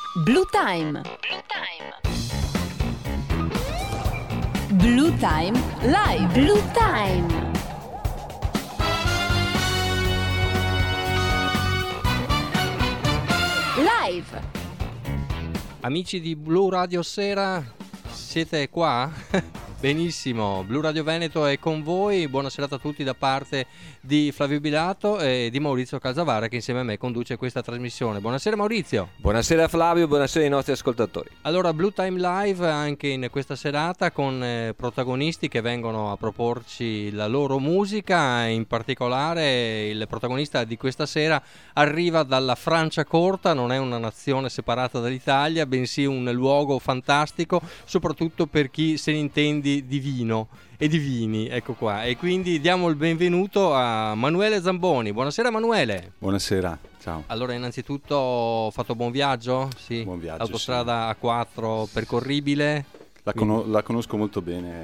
Blue Time. Blue Time Live. Blue Time. Live. Amici di Blu Radio Sera, siete qua? Benissimo, Blu Radio Veneto è con voi. Buona serata a tutti da parte di Flavio Bilato e di Maurizio Calzavara, che insieme a me conduce questa trasmissione. Buonasera Maurizio. Buonasera Flavio, buonasera ai nostri ascoltatori. Allora, Blue Time Live anche in questa serata con protagonisti che vengono a proporci la loro musica. In particolare il protagonista di questa sera arriva dalla Francia corta, non è una nazione separata dall'Italia, bensì un luogo fantastico, soprattutto per chi se ne intende di vino e di vini, ecco qua. E quindi diamo il benvenuto a Manuele Zamboni. Buonasera Manuele. Buonasera, ciao. Allora, innanzitutto ho fatto buon viaggio? Sì. Buon viaggio. Autostrada sì. A4 percorribile? La conosco molto bene.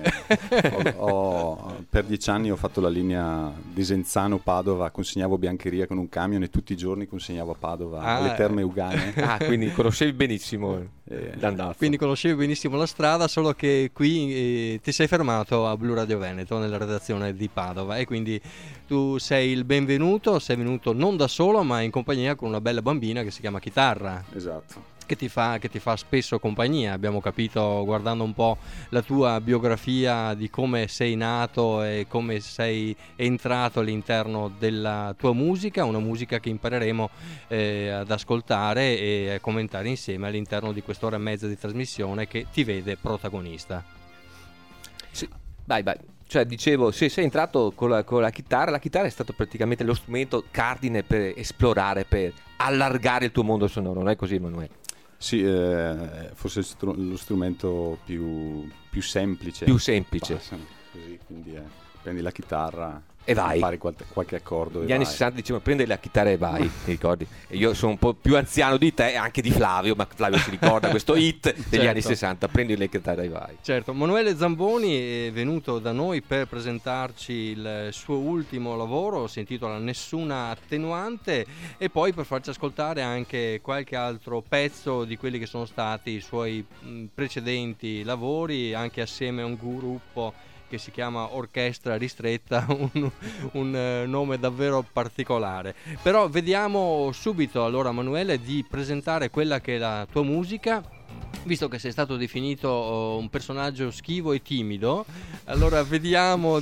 Per 10 anni ho fatto la linea Desenzano-Padova, consegnavo biancheria con un camion e tutti i giorni consegnavo a Padova alle Terme Euganee. Quindi conoscevi benissimo l'andazzo. Quindi conoscevi benissimo la strada, solo che qui ti sei fermato a Blu Radio Veneto nella redazione di Padova, e quindi tu sei il benvenuto, sei venuto non da solo ma in compagnia con una bella bambina che si chiama Chitarra. Esatto. Che ti fa spesso compagnia. Abbiamo capito, guardando un po' la tua biografia, di come sei nato e come sei entrato all'interno della tua musica, una musica che impareremo ad ascoltare e a commentare insieme all'interno di quest'ora e mezza di trasmissione che ti vede protagonista. Sì, vai. Cioè, dicevo, se sei entrato con la chitarra, la chitarra è stato praticamente lo strumento cardine per esplorare, per allargare il tuo mondo sonoro, non è così, Emanuele? Sì, forse lo strumento più semplice. Più semplice. Così, quindi prendi la chitarra e vai. Impari qualche accordo. Negli anni 60 dicevano prendi la chitarra e vai, ti ricordi? E io sono un po' più anziano di te e anche di Flavio, ma Flavio si ricorda questo hit degli anni 60, prendi la chitarra e vai. Certo, Manuele Zamboni è venuto da noi per presentarci il suo ultimo lavoro, si intitola Nessuna attenuante, e poi per farci ascoltare anche qualche altro pezzo di quelli che sono stati i suoi precedenti lavori, anche assieme a un gruppo che si chiama Orchestra Ristretta, un nome davvero particolare. Però vediamo subito allora, Manuele, di presentare quella che è la tua musica. Visto che sei stato definito un personaggio schivo e timido, allora vediamo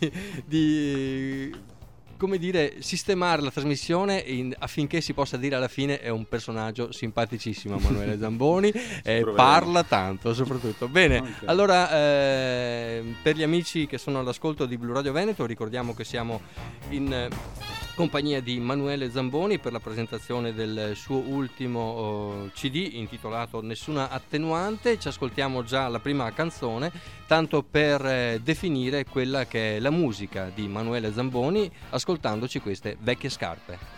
di come dire, sistemare la trasmissione affinché si possa dire alla fine è un personaggio simpaticissimo Manuele Zamboni e parla tanto soprattutto. Bene, okay. Allora per gli amici che sono all'ascolto di Blu Radio Veneto, ricordiamo che siamo in compagnia di Manuele Zamboni per la presentazione del suo ultimo CD intitolato Nessuna attenuante. Ci ascoltiamo già la prima canzone, tanto per definire quella che è la musica di Manuele Zamboni, ascoltandoci queste Vecchie scarpe.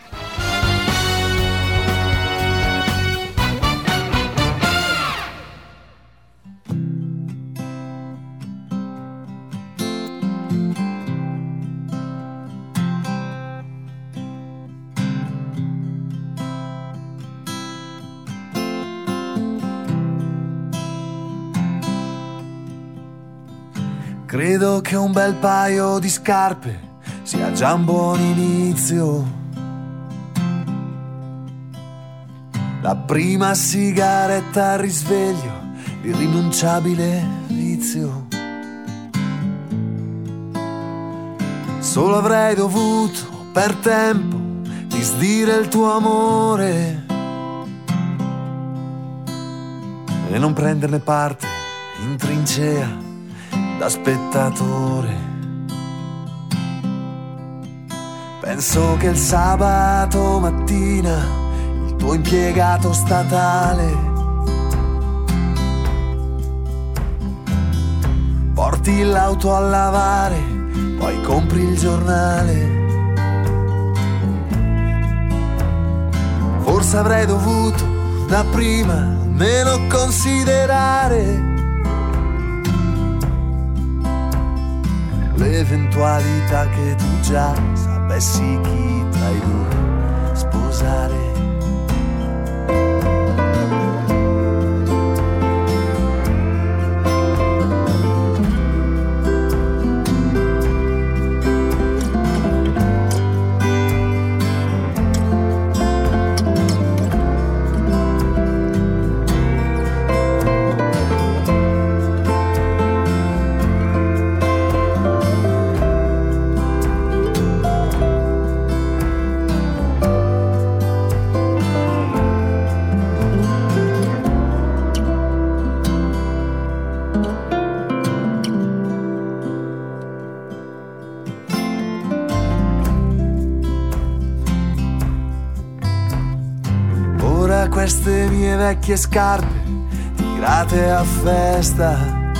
Credo che un bel paio di scarpe sia già un buon inizio. La prima sigaretta al risveglio, l'irrinunciabile vizio. Solo avrei dovuto per tempo disdire il tuo amore e non prenderne parte in trincea da spettatore. Penso che il sabato mattina il tuo impiegato statale porti l'auto a lavare, poi compri il giornale. Forse avrei dovuto da prima meno considerare l'eventualità che tu già sapessi chi tra i due sposare. da queste mie vecchie scarpe tirate a festa,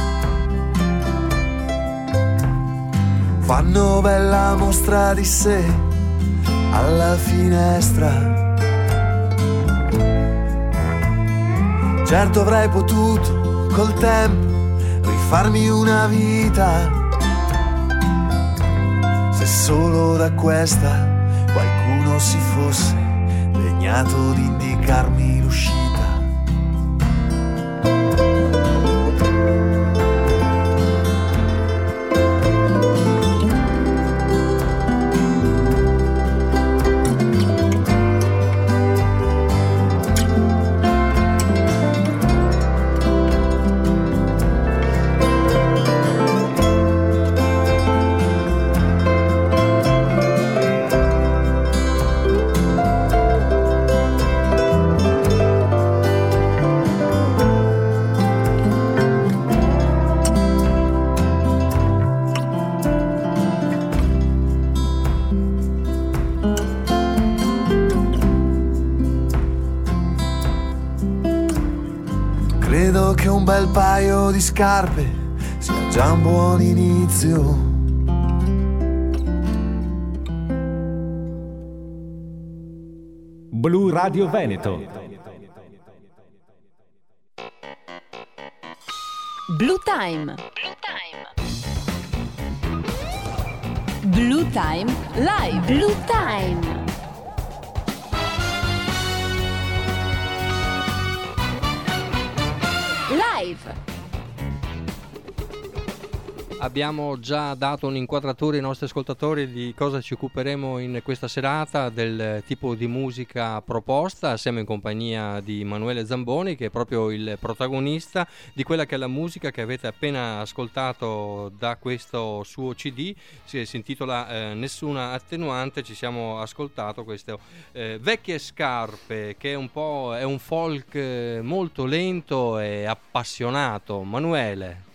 fanno bella mostra di sé alla finestra. Certo avrei potuto col tempo rifarmi una vita, se solo da questa qualcuno si fosse degnato di indicarmi l'uscita. Credo che un bel paio di scarpe sia già un buon inizio. Blu Radio Veneto. Blue Time. Blue Time Live. Blue Time. Live. Abbiamo già dato un'inquadratura ai nostri ascoltatori di cosa ci occuperemo in questa serata, del tipo di musica proposta. Siamo in compagnia di Emanuele Zamboni, che è proprio il protagonista di quella che è la musica che avete appena ascoltato da questo suo CD. Si intitola Nessuna attenuante. Ci siamo ascoltato queste vecchie scarpe, che è un folk molto lento e appassionato. Manuele.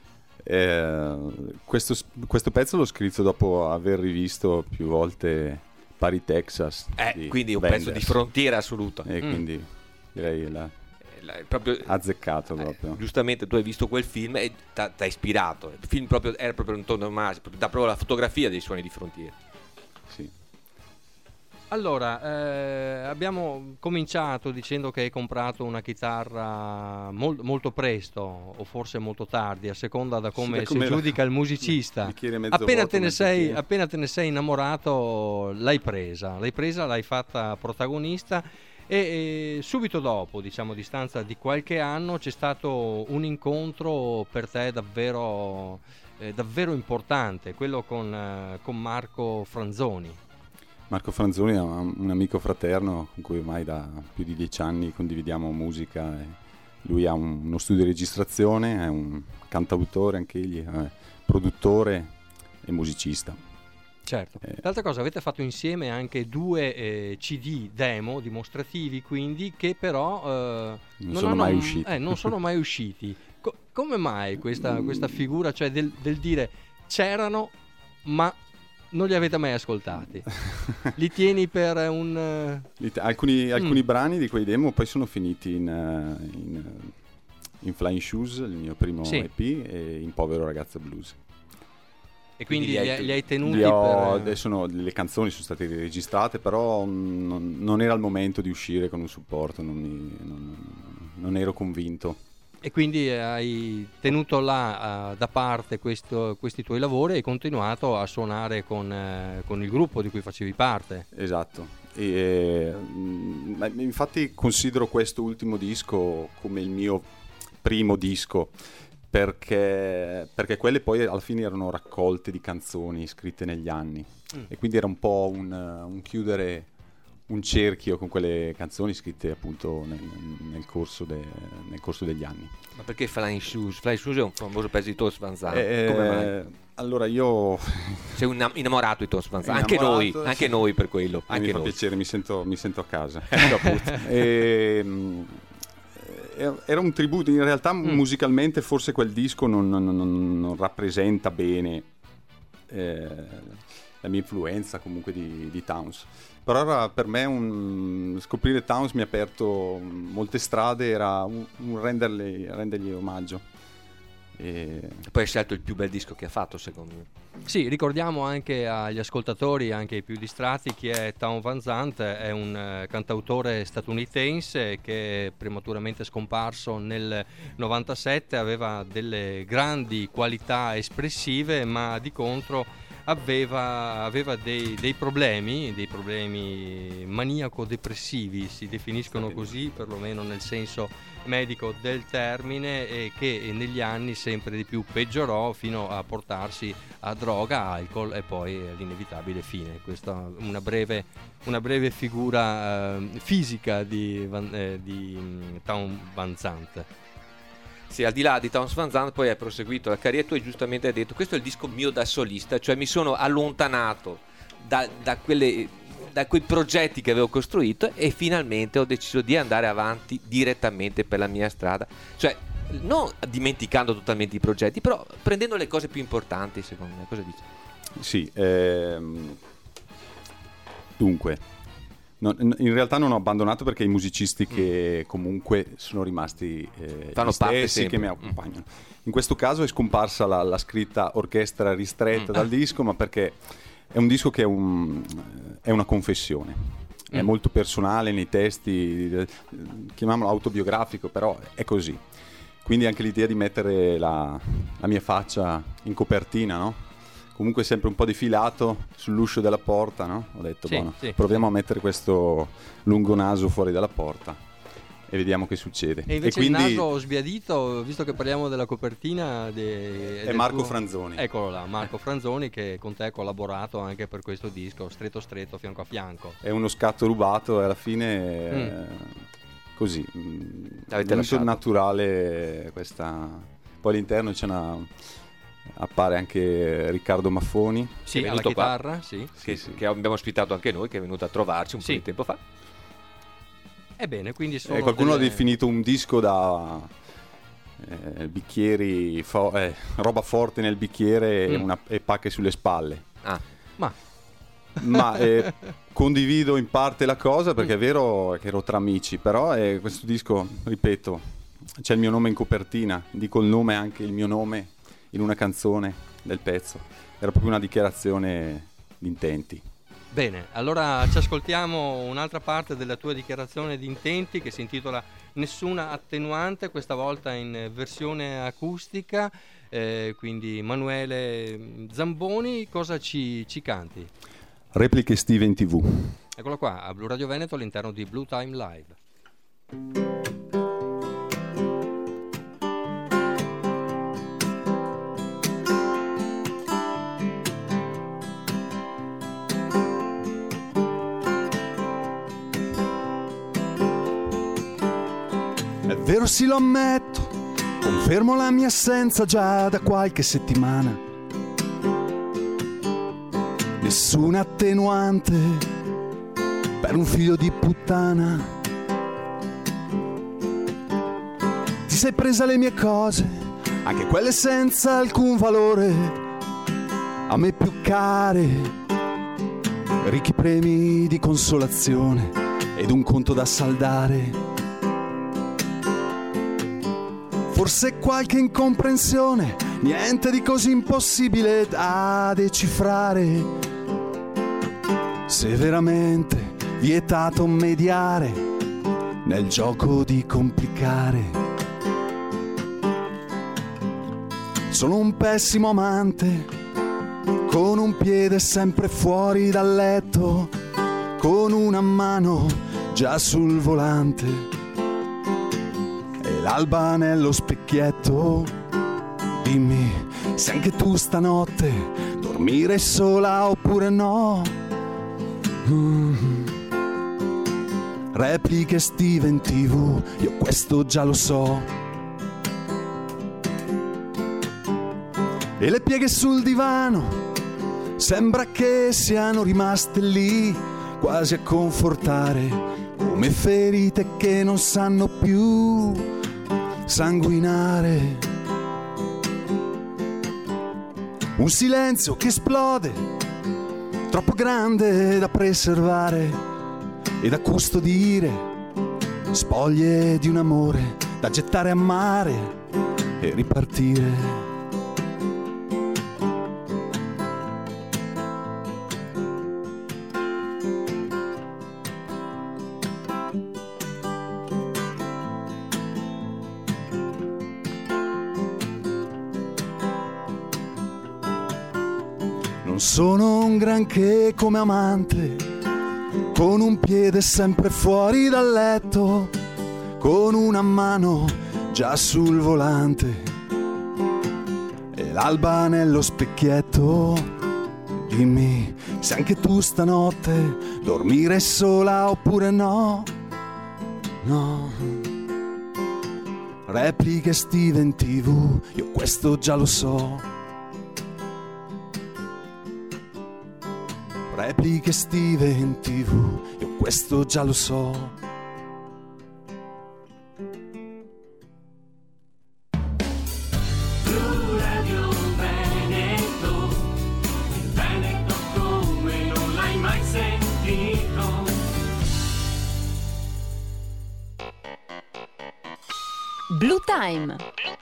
Questo pezzo l'ho scritto dopo aver rivisto più volte Paris, Texas, quindi un Wenders. pezzo di frontiera assoluto, e quindi direi proprio azzeccato proprio. Giustamente tu hai visto quel film e ti ha ispirato. Il film era proprio un tono massimo, dà proprio la fotografia dei suoni di frontiera. Sì. Allora, abbiamo cominciato dicendo che hai comprato una chitarra molto presto, o forse molto tardi, a seconda da come si giudica il musicista. Appena te ne sei innamorato, l'hai presa, l'hai fatta protagonista, e subito dopo, diciamo a distanza di qualche anno, c'è stato un incontro per te davvero importante, quello con Marco Franzoni. Marco Franzoni è un amico fraterno con cui ormai da più di 10 anni condividiamo musica. Lui ha uno studio di registrazione, è un cantautore anche egli, produttore e musicista. Certo. L'altra cosa, avete fatto insieme anche 2 CD demo dimostrativi, quindi, che però non sono mai usciti. Come mai questa figura, cioè del dire c'erano ma non li avete mai ascoltati? Li tieni per un... Alcuni brani di quei demo poi sono finiti in Flying Shoes, il mio primo EP, e in Povero Ragazzo Blues. E quindi li hai tenuti adesso le canzoni sono state registrate, però non era il momento di uscire con un supporto, non ero convinto. E quindi hai tenuto là da parte questi tuoi lavori e hai continuato a suonare con il gruppo di cui facevi parte. Esatto. Infatti considero questo ultimo disco come il mio primo disco, perché quelle poi alla fine erano raccolte di canzoni scritte negli anni, e quindi era un po' un chiudere un cerchio con quelle canzoni scritte appunto nel corso degli anni. Ma perché Flying Shoes? Flying Shoes è un famoso pezzo di Tons Van Zandt. Come mai? Allora io... Sei un innamorato di Tons Van Zandt. Anche noi per quello. Anche mi fa noi. Piacere, mi sento a casa. Era un tributo, in realtà musicalmente forse quel disco non rappresenta bene la mia influenza comunque di Townes, Però era per me scoprire Townes mi ha aperto molte strade, era un rendergli omaggio. E Poi hai scelto il più bel disco che ha fatto, secondo me. Sì, ricordiamo anche agli ascoltatori, anche ai più distratti, chi è Townes Van Zandt. È un cantautore statunitense che è prematuramente scomparso nel 97, aveva delle grandi qualità espressive, ma di contro aveva dei problemi maniaco-depressivi, si definiscono così, perlomeno nel senso medico del termine, e che negli anni sempre di più peggiorò fino a portarsi a droga, alcol e poi l'inevitabile fine. Questa è una breve figura fisica di Townes Van Zandt. Sì, al di là di Townes Van Zandt poi hai proseguito la carriera. Tu hai giustamente detto: questo è il disco mio da solista, cioè mi sono allontanato da quei progetti che avevo costruito e finalmente ho deciso di andare avanti direttamente per la mia strada, cioè non dimenticando totalmente i progetti, però prendendo le cose più importanti, secondo me. Cosa dici? sì, dunque in realtà non ho abbandonato, perché i musicisti che comunque sono rimasti fanno gli parte stessi sempre. che mi accompagnano. In questo caso è scomparsa la scritta orchestra ristretta dal disco, ma perché è un disco che è una confessione. È molto personale nei testi, chiamiamolo autobiografico, però è così. Quindi anche l'idea di mettere la mia faccia in copertina, no? Comunque sempre un po' defilato sull'uscio della porta, no? Ho detto, sì. proviamo a mettere questo lungo naso fuori dalla porta e vediamo che succede. E invece quindi il naso sbiadito, visto che parliamo della copertina, è Marco Franzoni. Eccolo là, Marco Franzoni, che con te ha collaborato anche per questo disco, stretto, fianco a fianco. È uno scatto rubato e alla fine così, L'avete molto lasciato. naturale questa. Poi all'interno appare anche Riccardo Maffoni. Sì, è alla venuto qua. chitarra, sì. Che abbiamo ospitato anche noi, che è venuto a trovarci un po' di tempo fa. Ebbene, quindi sono Qualcuno ha definito un disco da bicchieri, roba forte nel bicchiere e pacche sulle spalle. Ma condivido in parte la cosa, perché è vero che ero tra amici, però questo disco, ripeto, c'è il mio nome in copertina, dico il nome, anche il mio nome in una canzone del pezzo. Era proprio una dichiarazione di intenti. Bene, allora ci ascoltiamo un'altra parte della tua dichiarazione di intenti, che si intitola Nessuna attenuante, questa volta in versione acustica. Quindi Emanuele Zamboni, cosa ci canti? Repliche estive in TV. Eccolo qua, a Blu Radio Veneto, all'interno di Blue Time Live. È vero, sì, lo ammetto, confermo la mia assenza già da qualche settimana. Nessuna attenuante per un figlio di puttana. Ti sei presa le mie cose, anche quelle senza alcun valore, a me più care, ricchi premi di consolazione ed un conto da saldare. Forse qualche incomprensione, niente di così impossibile da decifrare. Se veramente vietato mediare nel gioco di complicare. Sono un pessimo amante, con un piede sempre fuori dal letto, con una mano già sul volante e l'alba nello specchietto. Dimmi se anche tu stanotte dormire sola oppure no. Repliche estive in TV, io questo già lo so. E le pieghe sul divano sembra che siano rimaste lì, quasi a confortare, come ferite che non sanno più sanguinare. Un silenzio che esplode troppo grande da preservare e da custodire, spoglie di un amore da gettare a mare e ripartire. Non sono un granché come amante, con un piede sempre fuori dal letto, con una mano già sul volante e l'alba nello specchietto. Dimmi se anche tu stanotte dormire sola oppure no. No. Repliche estive in TV, io questo già lo so. Repliche estive in TV, io questo già lo so. Blue Time.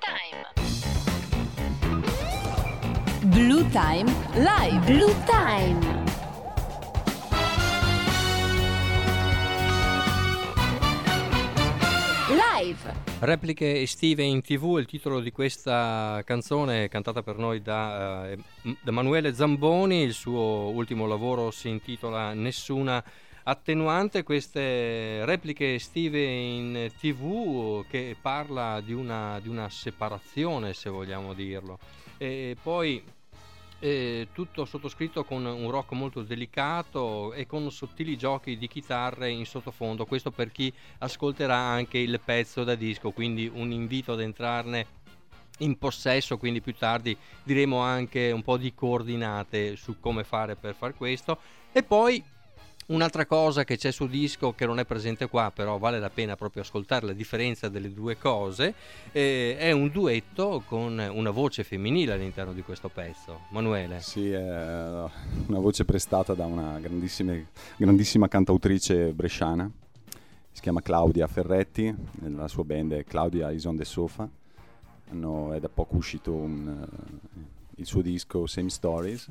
Blue Time Live. Blue Time. Live. Repliche estive in TV è il titolo di questa canzone cantata per noi da Emanuele Zamboni. Il suo ultimo lavoro si intitola Nessuna attenuante. Queste repliche estive in TV che parla di una separazione, se vogliamo dirlo, e poi tutto sottoscritto con un rock molto delicato e con sottili giochi di chitarre in sottofondo. Questo per chi ascolterà anche il pezzo da disco, quindi un invito ad entrarne in possesso. Quindi più tardi diremo anche un po' di coordinate su come fare per far questo. E poi un'altra cosa che c'è sul disco, che non è presente qua, però vale la pena proprio ascoltare la differenza delle due cose, è un duetto con una voce femminile all'interno di questo pezzo. Manuele. Sì, è una voce prestata da una grandissima cantautrice bresciana, si chiama Claudia Ferretti, la sua band è Claudia is on the Sofa. È da poco uscito il suo disco Same Stories.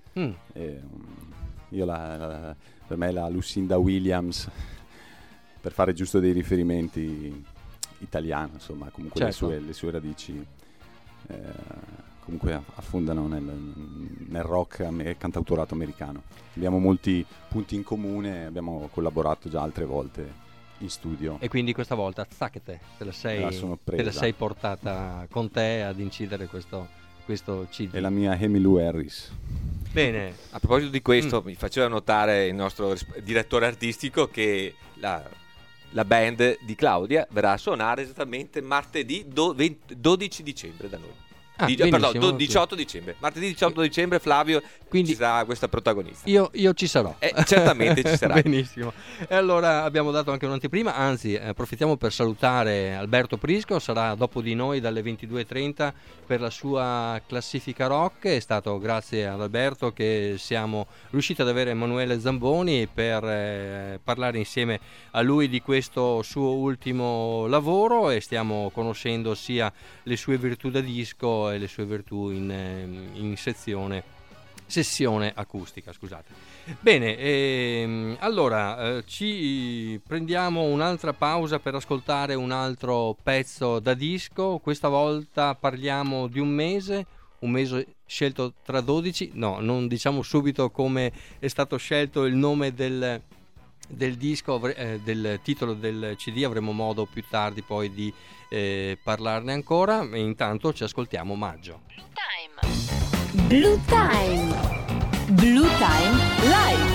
Per me è la Lucinda Williams, per fare giusto dei riferimenti italiani, insomma, comunque certo. le sue radici comunque affondano nel rock e cantautorato americano. Abbiamo molti punti in comune, abbiamo collaborato già altre volte in studio. E quindi questa volta te la sei portata con te ad incidere questo CD. È la mia Emmylou Harris. Bene, a proposito di questo, mi faceva notare il nostro direttore artistico che la band di Claudia verrà a suonare esattamente martedì 12 dicembre da noi. 18 dicembre. Martedì 18 dicembre, Flavio, quindi ci sarà questa protagonista. Io ci sarò. Certamente ci sarà. Benissimo. E allora abbiamo dato anche un'anteprima, anzi approfittiamo per salutare Alberto Prisco, sarà dopo di noi dalle 22:30 per la sua classifica rock. È stato grazie ad Alberto che siamo riusciti ad avere Emanuele Zamboni per parlare insieme a lui di questo suo ultimo lavoro, e stiamo conoscendo sia le sue virtù da disco e le sue virtù in sessione acustica, scusate. Bene, allora ci prendiamo un'altra pausa per ascoltare un altro pezzo da disco. Questa volta parliamo di un mese scelto tra 12. No, non diciamo subito come è stato scelto il nome del disco, del titolo del CD. Avremo modo più tardi poi di parlarne ancora, e intanto ci ascoltiamo Maggio. Blue Time Live.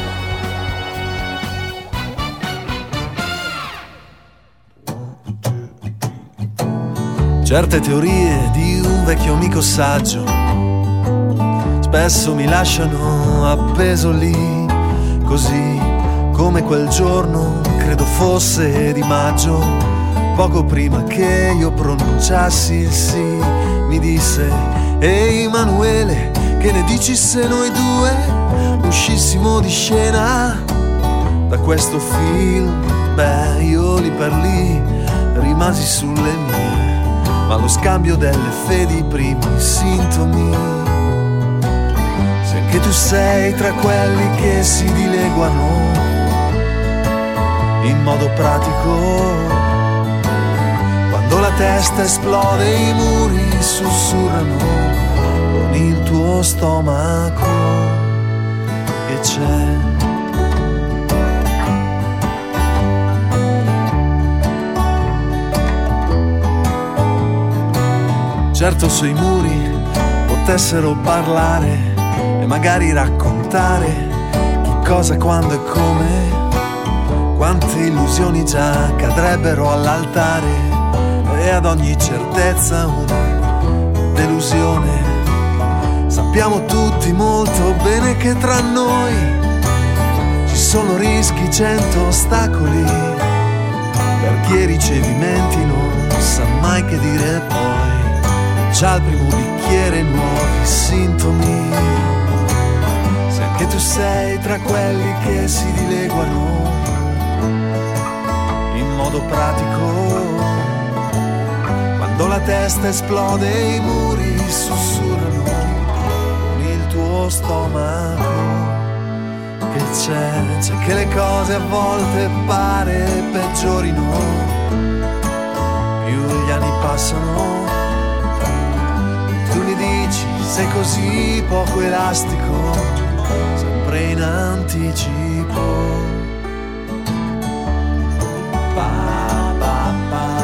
Certe teorie di un vecchio amico saggio spesso mi lasciano appeso lì, così come quel giorno, credo fosse di maggio, poco prima che io pronunciassi il sì, mi disse: ehi Emanuele, Che ne dici se noi due uscissimo di scena da questo film? Beh, io lì per lì rimasi sulle mie, ma allo scambio delle fedi i primi sintomi. Se anche tu sei tra quelli che si dileguano in modo pratico, quando la testa esplode i muri sussurrano con il tuo stomaco che c'è. Certo se i muri potessero parlare e magari raccontare chi, cosa, quando e come, quante illusioni già cadrebbero all'altare e ad ogni certezza una delusione. Sappiamo tutti molto bene che tra noi ci sono rischi, 100 ostacoli, per chi i ricevimenti non sa mai che dire poi. Già al primo bicchiere nuovi sintomi. Se anche tu sei tra quelli che si dileguano in modo pratico, quando la testa esplode i muri sussurrano con il tuo stomaco che c'è che le cose a volte pare peggiorino, più gli anni passano. Tu mi dici sei così poco elastico, sempre in anticipo. Pa, pa, pa.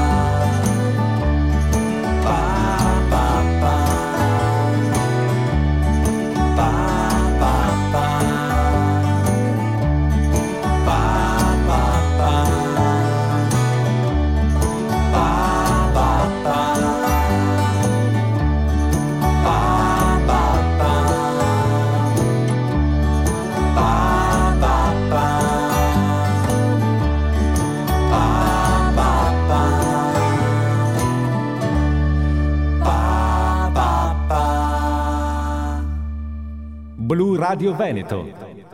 Blu Radio Veneto.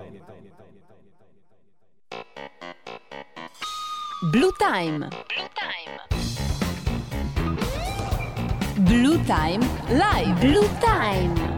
Blue Time. Blue Time Live. Blue Time.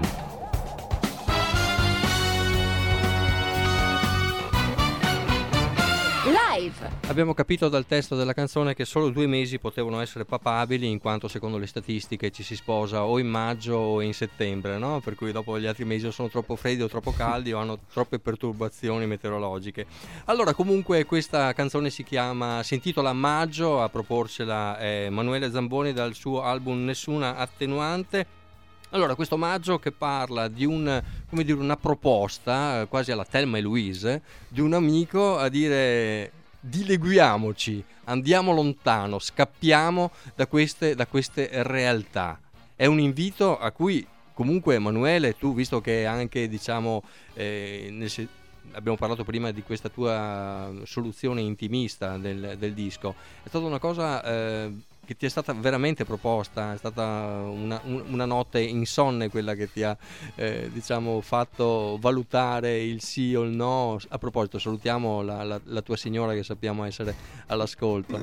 Live. Abbiamo capito dal testo della canzone che solo 2 mesi potevano essere papabili, in quanto secondo le statistiche ci si sposa o in maggio o in settembre, no? Per cui dopo gli altri mesi o sono troppo freddi o troppo caldi o hanno troppe perturbazioni meteorologiche. Allora, comunque questa canzone si intitola Maggio, a proporcela Emanuele Zamboni dal suo album Nessuna Attenuante. Allora, questo Maggio che parla di una proposta, quasi alla Thelma e Louise, di un amico a dire: dileguiamoci, andiamo lontano, scappiamo da queste realtà. È un invito a cui comunque, Emanuele, tu, visto che anche, diciamo, abbiamo parlato prima di questa tua soluzione intimista del disco, è stata una cosa che ti è stata veramente proposta, è stata una notte insonne quella che ti ha diciamo fatto valutare il sì o il no. A proposito, salutiamo la tua signora, che sappiamo essere all'ascolto.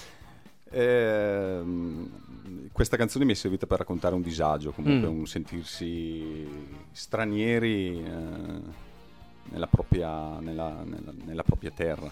Questa canzone mi è servita per raccontare un disagio, comunque un sentirsi stranieri nella propria terra,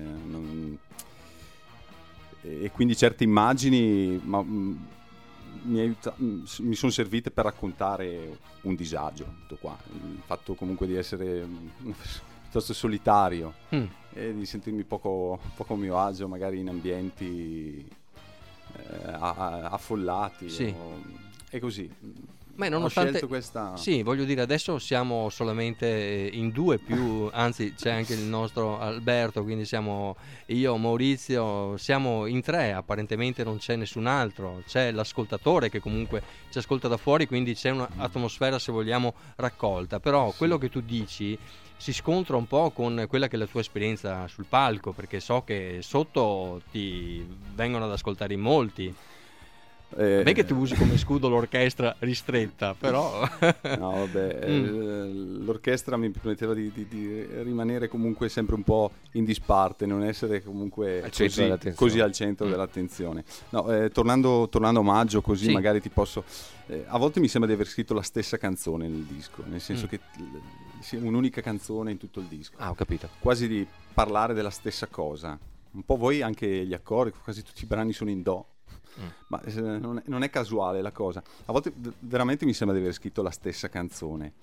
e quindi certe immagini mi sono servite per raccontare un disagio, tutto qua. Il fatto comunque di essere piuttosto solitario e di sentirmi poco a mio agio magari in ambienti affollati, sì. E così. Ma nonostante, ho scelto questa... Sì, voglio dire, adesso siamo solamente in 2, più anzi c'è anche il nostro Alberto, quindi siamo io, Maurizio, siamo in 3, apparentemente non c'è nessun altro, c'è l'ascoltatore che comunque ci ascolta da fuori, quindi c'è un'atmosfera, se vogliamo, raccolta. Però sì, quello che tu dici si scontra un po' con quella che è la tua esperienza sul palco, perché so che sotto ti vengono ad ascoltare in molti. Beh, che tu usi come scudo l'orchestra ristretta, però no, vabbè, l'orchestra mi permetteva di rimanere comunque sempre un po' in disparte, non essere comunque così al centro dell'attenzione. No, tornando a Maggio, così sì. magari ti posso... a volte mi sembra di aver scritto la stessa canzone nel disco, nel senso che sia un'unica canzone in tutto il disco. Ho capito. Quasi di parlare della stessa cosa. Un po' voi anche gli accordi, quasi tutti i brani sono in do. Ma non è casuale la cosa. A volte veramente mi sembra di aver scritto la stessa canzone.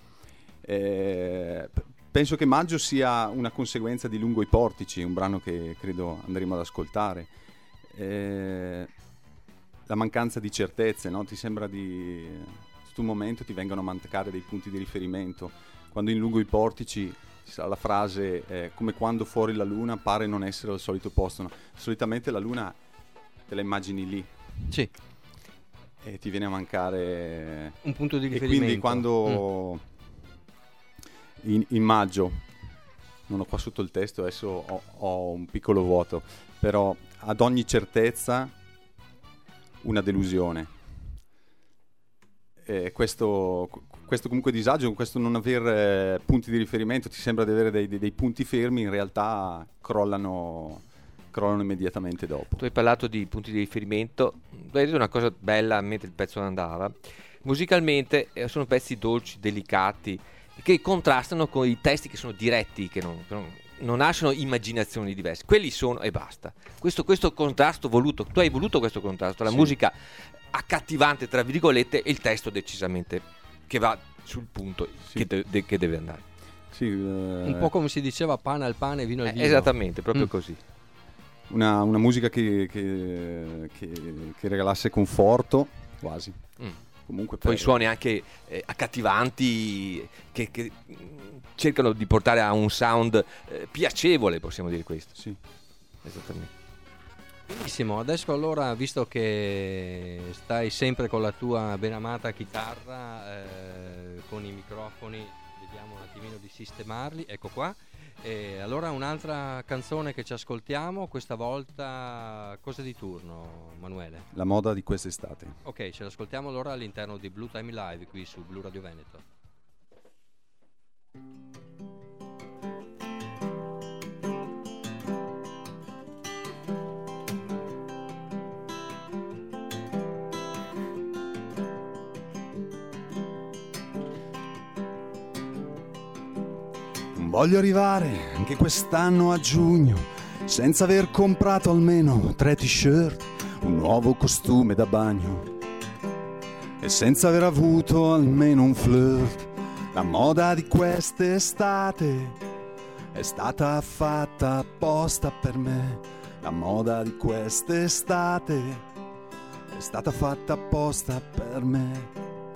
Penso che Maggio sia una conseguenza di Lungo i portici, un brano che credo andremo ad ascoltare. La mancanza di certezze, no? Ti sembra di tutto un momento ti vengono a mancare dei punti di riferimento. Quando in Lungo i portici la frase come quando fuori la luna pare non essere al solito posto, no? Solitamente la luna te la immagini lì. Sì. E ti viene a mancare un punto di riferimento. E quindi quando in Maggio, non ho qua sotto il testo, adesso ho un piccolo vuoto, però ad ogni certezza una delusione. Questo comunque disagio, questo non aver punti di riferimento, ti sembra di avere dei punti fermi, in realtà crollano immediatamente dopo. Tu hai parlato di punti di riferimento, hai detto una cosa bella mentre il pezzo andava. Musicalmente sono pezzi dolci, delicati, che contrastano con i testi che sono diretti, che non lasciano immaginazioni diverse. Quelli sono e basta. Questo contrasto voluto, tu hai voluto questo contrasto, la musica accattivante tra virgolette e il testo decisamente che va sul punto che deve andare. Sì, un po' come si diceva, pane al pane, vino al vino. Esattamente, proprio così. Una musica che regalasse conforto, quasi. Comunque poi suoni anche accattivanti che cercano di portare a un sound piacevole, possiamo dire questo. Sì, esattamente. Benissimo, adesso allora, visto che stai sempre con la tua benamata chitarra, con i microfoni, vediamo un attimino di sistemarli, ecco qua. E allora un'altra canzone che ci ascoltiamo, questa volta cosa di turno, Manuele? La moda di quest'estate. Ok, ce l'ascoltiamo allora all'interno di Blue Time Live qui su Blu Radio Veneto. Voglio arrivare anche quest'anno a giugno senza aver comprato almeno 3 t-shirt, un nuovo costume da bagno e senza aver avuto almeno un flirt. La moda di quest'estate è stata fatta apposta per me. La moda di quest'estate è stata fatta apposta per me.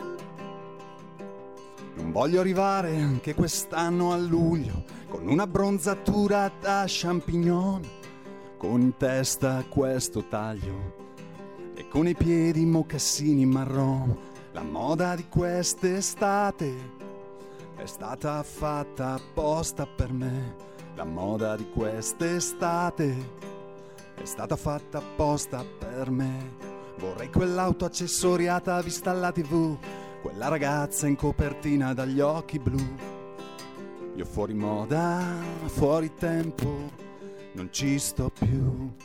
Non voglio arrivare anche quest'anno a luglio con una bronzatura da champignon, con in testa questo taglio e con i piedi mocassini marron. La moda di quest'estate è stata fatta apposta per me. La moda di quest'estate è stata fatta apposta per me. Vorrei quell'auto accessoriata vista alla TV, quella ragazza in copertina dagli occhi blu. Io fuori moda, fuori tempo, non ci sto più.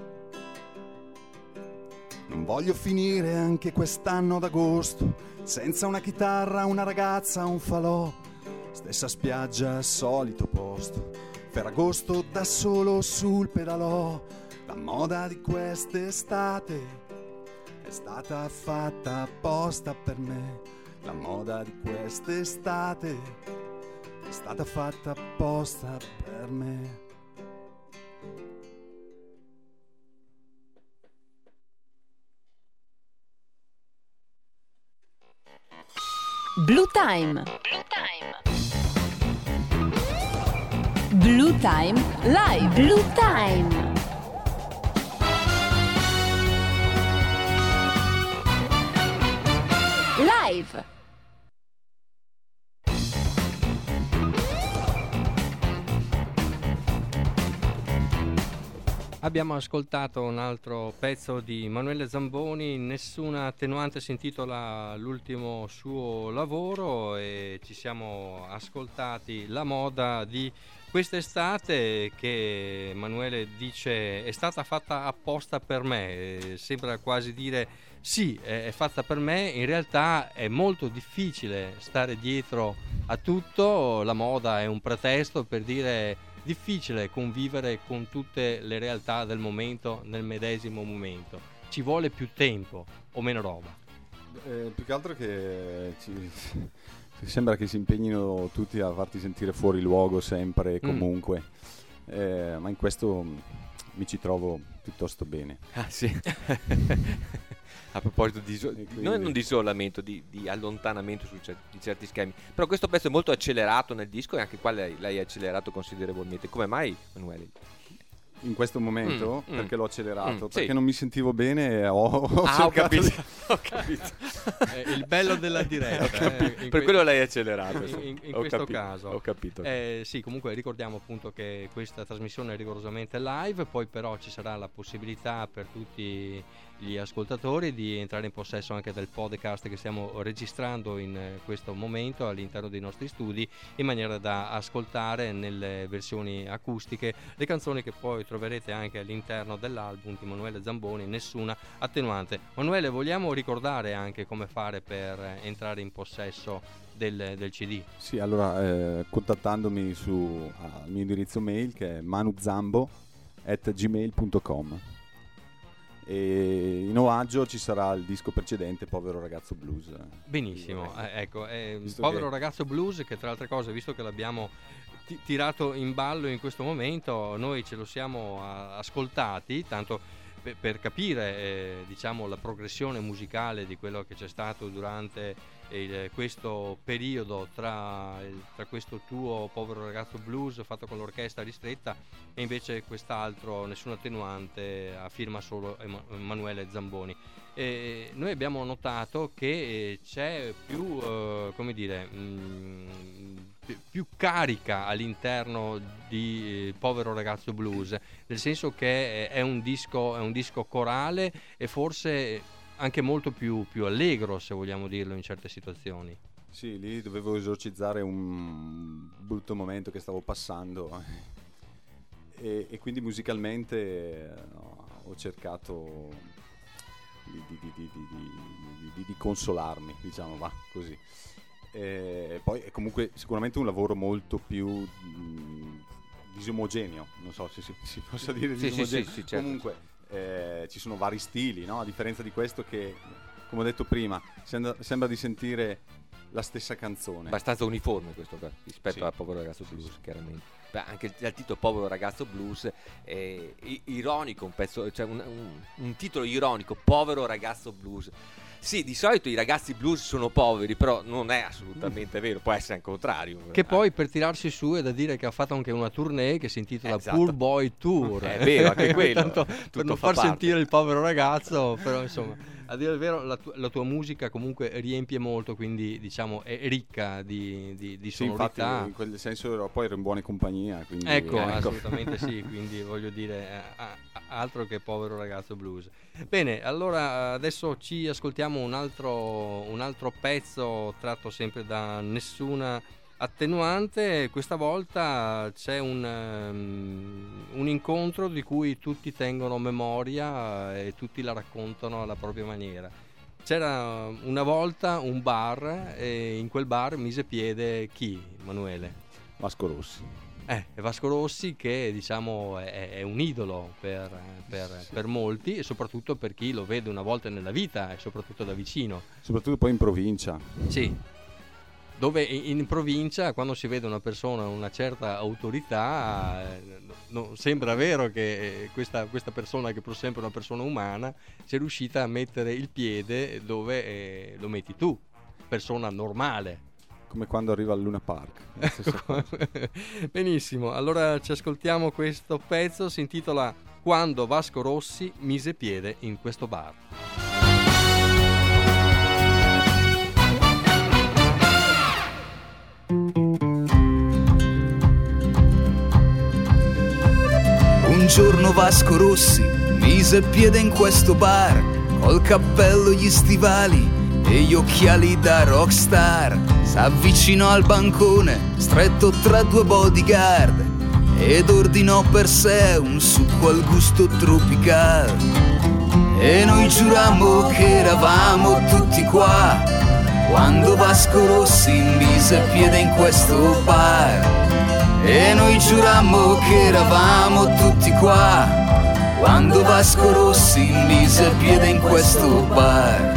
Non voglio finire anche quest'anno ad agosto senza una chitarra, una ragazza, un falò. Stessa spiaggia, solito posto, Ferragosto da solo sul pedalò. La moda di quest'estate è stata fatta apposta per me. La moda di quest'estate è stata fatta apposta per me. Blue Time. Blue Time Live. Blue Time. Live. Abbiamo ascoltato un altro pezzo di Emanuele Zamboni, Nessuna attenuante, si intitola l'ultimo suo lavoro, e ci siamo ascoltati La moda di quest'estate, che Emanuele dice è stata fatta apposta per me. Sembra quasi dire sì, è fatta per me. In realtà è molto difficile stare dietro a tutto, la moda è un pretesto per dire difficile convivere con tutte le realtà del momento nel medesimo momento. Ci vuole più tempo o meno roba? Più che altro che sembra che si impegnino tutti a farti sentire fuori luogo sempre e comunque, ma in questo mi ci trovo piuttosto bene. Ah sì. A proposito non di isolamento, di allontanamento di certi schemi. Però questo pezzo è molto accelerato nel disco, e anche qua lei ha accelerato considerevolmente. Come mai, Emanuele? In questo momento perché l'ho accelerato, perché sì. non mi sentivo bene e ho capito. Ho capito. Il bello della diretta. Per quello l'hai accelerato. In questo caso. Ho capito. Sì, comunque ricordiamo appunto che questa trasmissione è rigorosamente live, poi però ci sarà la possibilità per tutti gli ascoltatori di entrare in possesso anche del podcast che stiamo registrando in questo momento all'interno dei nostri studi, in maniera da ascoltare nelle versioni acustiche le canzoni che poi troverete anche all'interno dell'album di Emanuele Zamboni, Nessuna attenuante. Emanuele, vogliamo ricordare anche come fare per entrare in possesso del CD? Sì, allora contattandomi al mio indirizzo mail, che è manuzambo@gmail.com, e in omaggio ci sarà il disco precedente, Povero ragazzo blues. Benissimo, ecco, Povero ragazzo blues, che tra altre cose, visto che l'abbiamo tirato in ballo in questo momento, noi ce lo siamo ascoltati, tanto per capire diciamo la progressione musicale di quello che c'è stato durante questo periodo tra questo tuo Povero ragazzo blues fatto con l'orchestra ristretta e invece quest'altro Nessuna attenuante a firma solo Emanuele Zamboni. Noi abbiamo notato che c'è più più carica all'interno di Povero ragazzo blues, nel senso che è un disco corale e forse anche molto più allegro, se vogliamo dirlo, in certe situazioni. Sì, lì dovevo esorcizzare un brutto momento che stavo passando e quindi musicalmente ho cercato di consolarmi, diciamo, va così. Poi è comunque sicuramente un lavoro molto più disomogeneo, non so se si possa dire disomogeneo. Sì, certo. Comunque ci sono vari stili, no? A differenza di questo che, come ho detto prima, sembra di sentire la stessa canzone. Abbastanza uniforme questo qua, rispetto Sì. a Povero ragazzo blues, chiaramente. Beh, anche il titolo Povero ragazzo blues è ironico, un pezzo, cioè un titolo ironico, Povero ragazzo blues. Sì, di solito i ragazzi blues sono poveri, però non è assolutamente vero, può essere anche il contrario. Che poi per tirarsi su è da dire che ha fatto anche una tournée che si intitola Esatto. Poor Boy Tour. È vero, anche quello. Tanto tutto per non fa far parte. sentire il povero ragazzo, però insomma, a dire il vero la tua musica comunque riempie molto, quindi diciamo è ricca di Sì, infatti sonorità. in quel senso poi ero in buona compagnia, quindi, Ecco, assolutamente sì, quindi voglio dire altro che Povero ragazzo blues. Bene, allora adesso ci ascoltiamo un altro pezzo tratto sempre da Nessuna attenuante. Questa volta c'è un incontro di cui tutti tengono memoria e tutti la raccontano alla propria maniera. C'era una volta un bar e in quel bar mise piede chi, Emanuele? Vasco Rossi. Vasco Rossi, che diciamo è un idolo per molti, e soprattutto per chi lo vede una volta nella vita e soprattutto da vicino. Soprattutto poi in provincia. Sì, dove in provincia, quando si vede una persona una certa autorità, non sembra vero che questa persona, che pur sempre è una persona umana, sia riuscita a mettere il piede dove lo metti tu, persona normale. Come quando arriva al Luna Park. La stessa cosa. Benissimo, allora ci ascoltiamo questo pezzo, si intitola Quando Vasco Rossi mise piede in questo bar. Un giorno Vasco Rossi mise piede in questo bar, col cappello, gli stivali e gli occhiali da rockstar. S'avvicinò al bancone, stretto tra due bodyguard, ed ordinò per sé un succo al gusto tropical. E noi giurammo che eravamo tutti qua quando Vasco Rossi mise piede in questo bar. E noi giurammo che eravamo tutti qua quando Vasco Rossi mise piede in questo bar.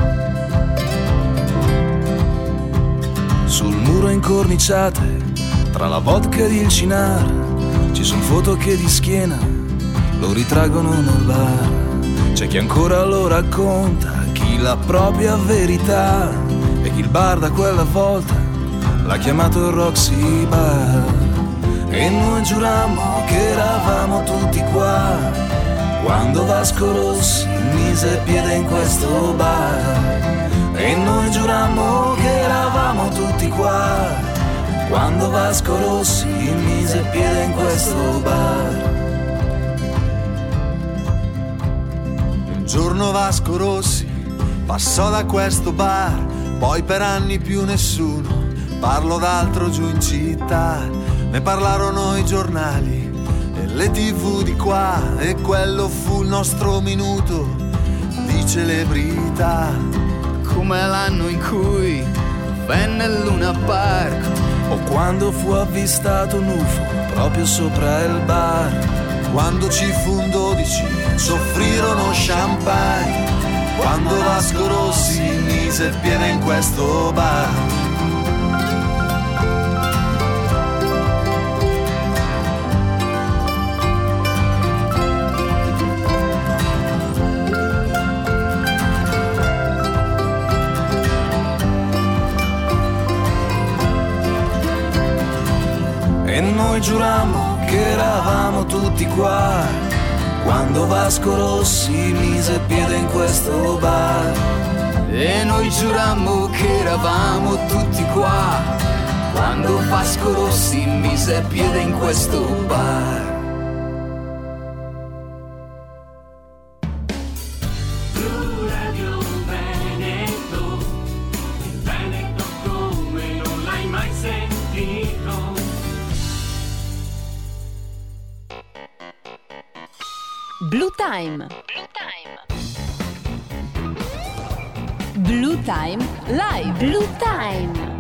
Sul muro incorniciate, tra la vodka ed il cinar, ci son foto che di schiena lo ritraggono nel bar. C'è chi ancora lo racconta, chi la propria verità, e chi il bar da quella volta l'ha chiamato il Roxy Bar. E noi giurammo che eravamo tutti qua quando Vasco Rossi mise piede in questo bar. E noi giurammo che eravamo tutti qua quando Vasco Rossi mise piede in questo bar. Un giorno Vasco Rossi passò da questo bar, poi per anni più nessuno parlò d'altro giù in città. Ne parlarono i giornali e le TV di qua, e quello fu il nostro minuto di celebrità. Come l'anno in cui venne il Luna Park, O quando fu avvistato un UFO proprio sopra il bar. quando ci fu un 12 ci offrirono champagne, quando Vasco Rossi mise piede in questo bar. E noi giurammo che eravamo tutti qua quando Vasco Rossi mise piede in questo bar. e noi giurammo che eravamo tutti qua quando Vasco Rossi mise piede in questo bar. Blue Time. Blue Time Live. Blue Time.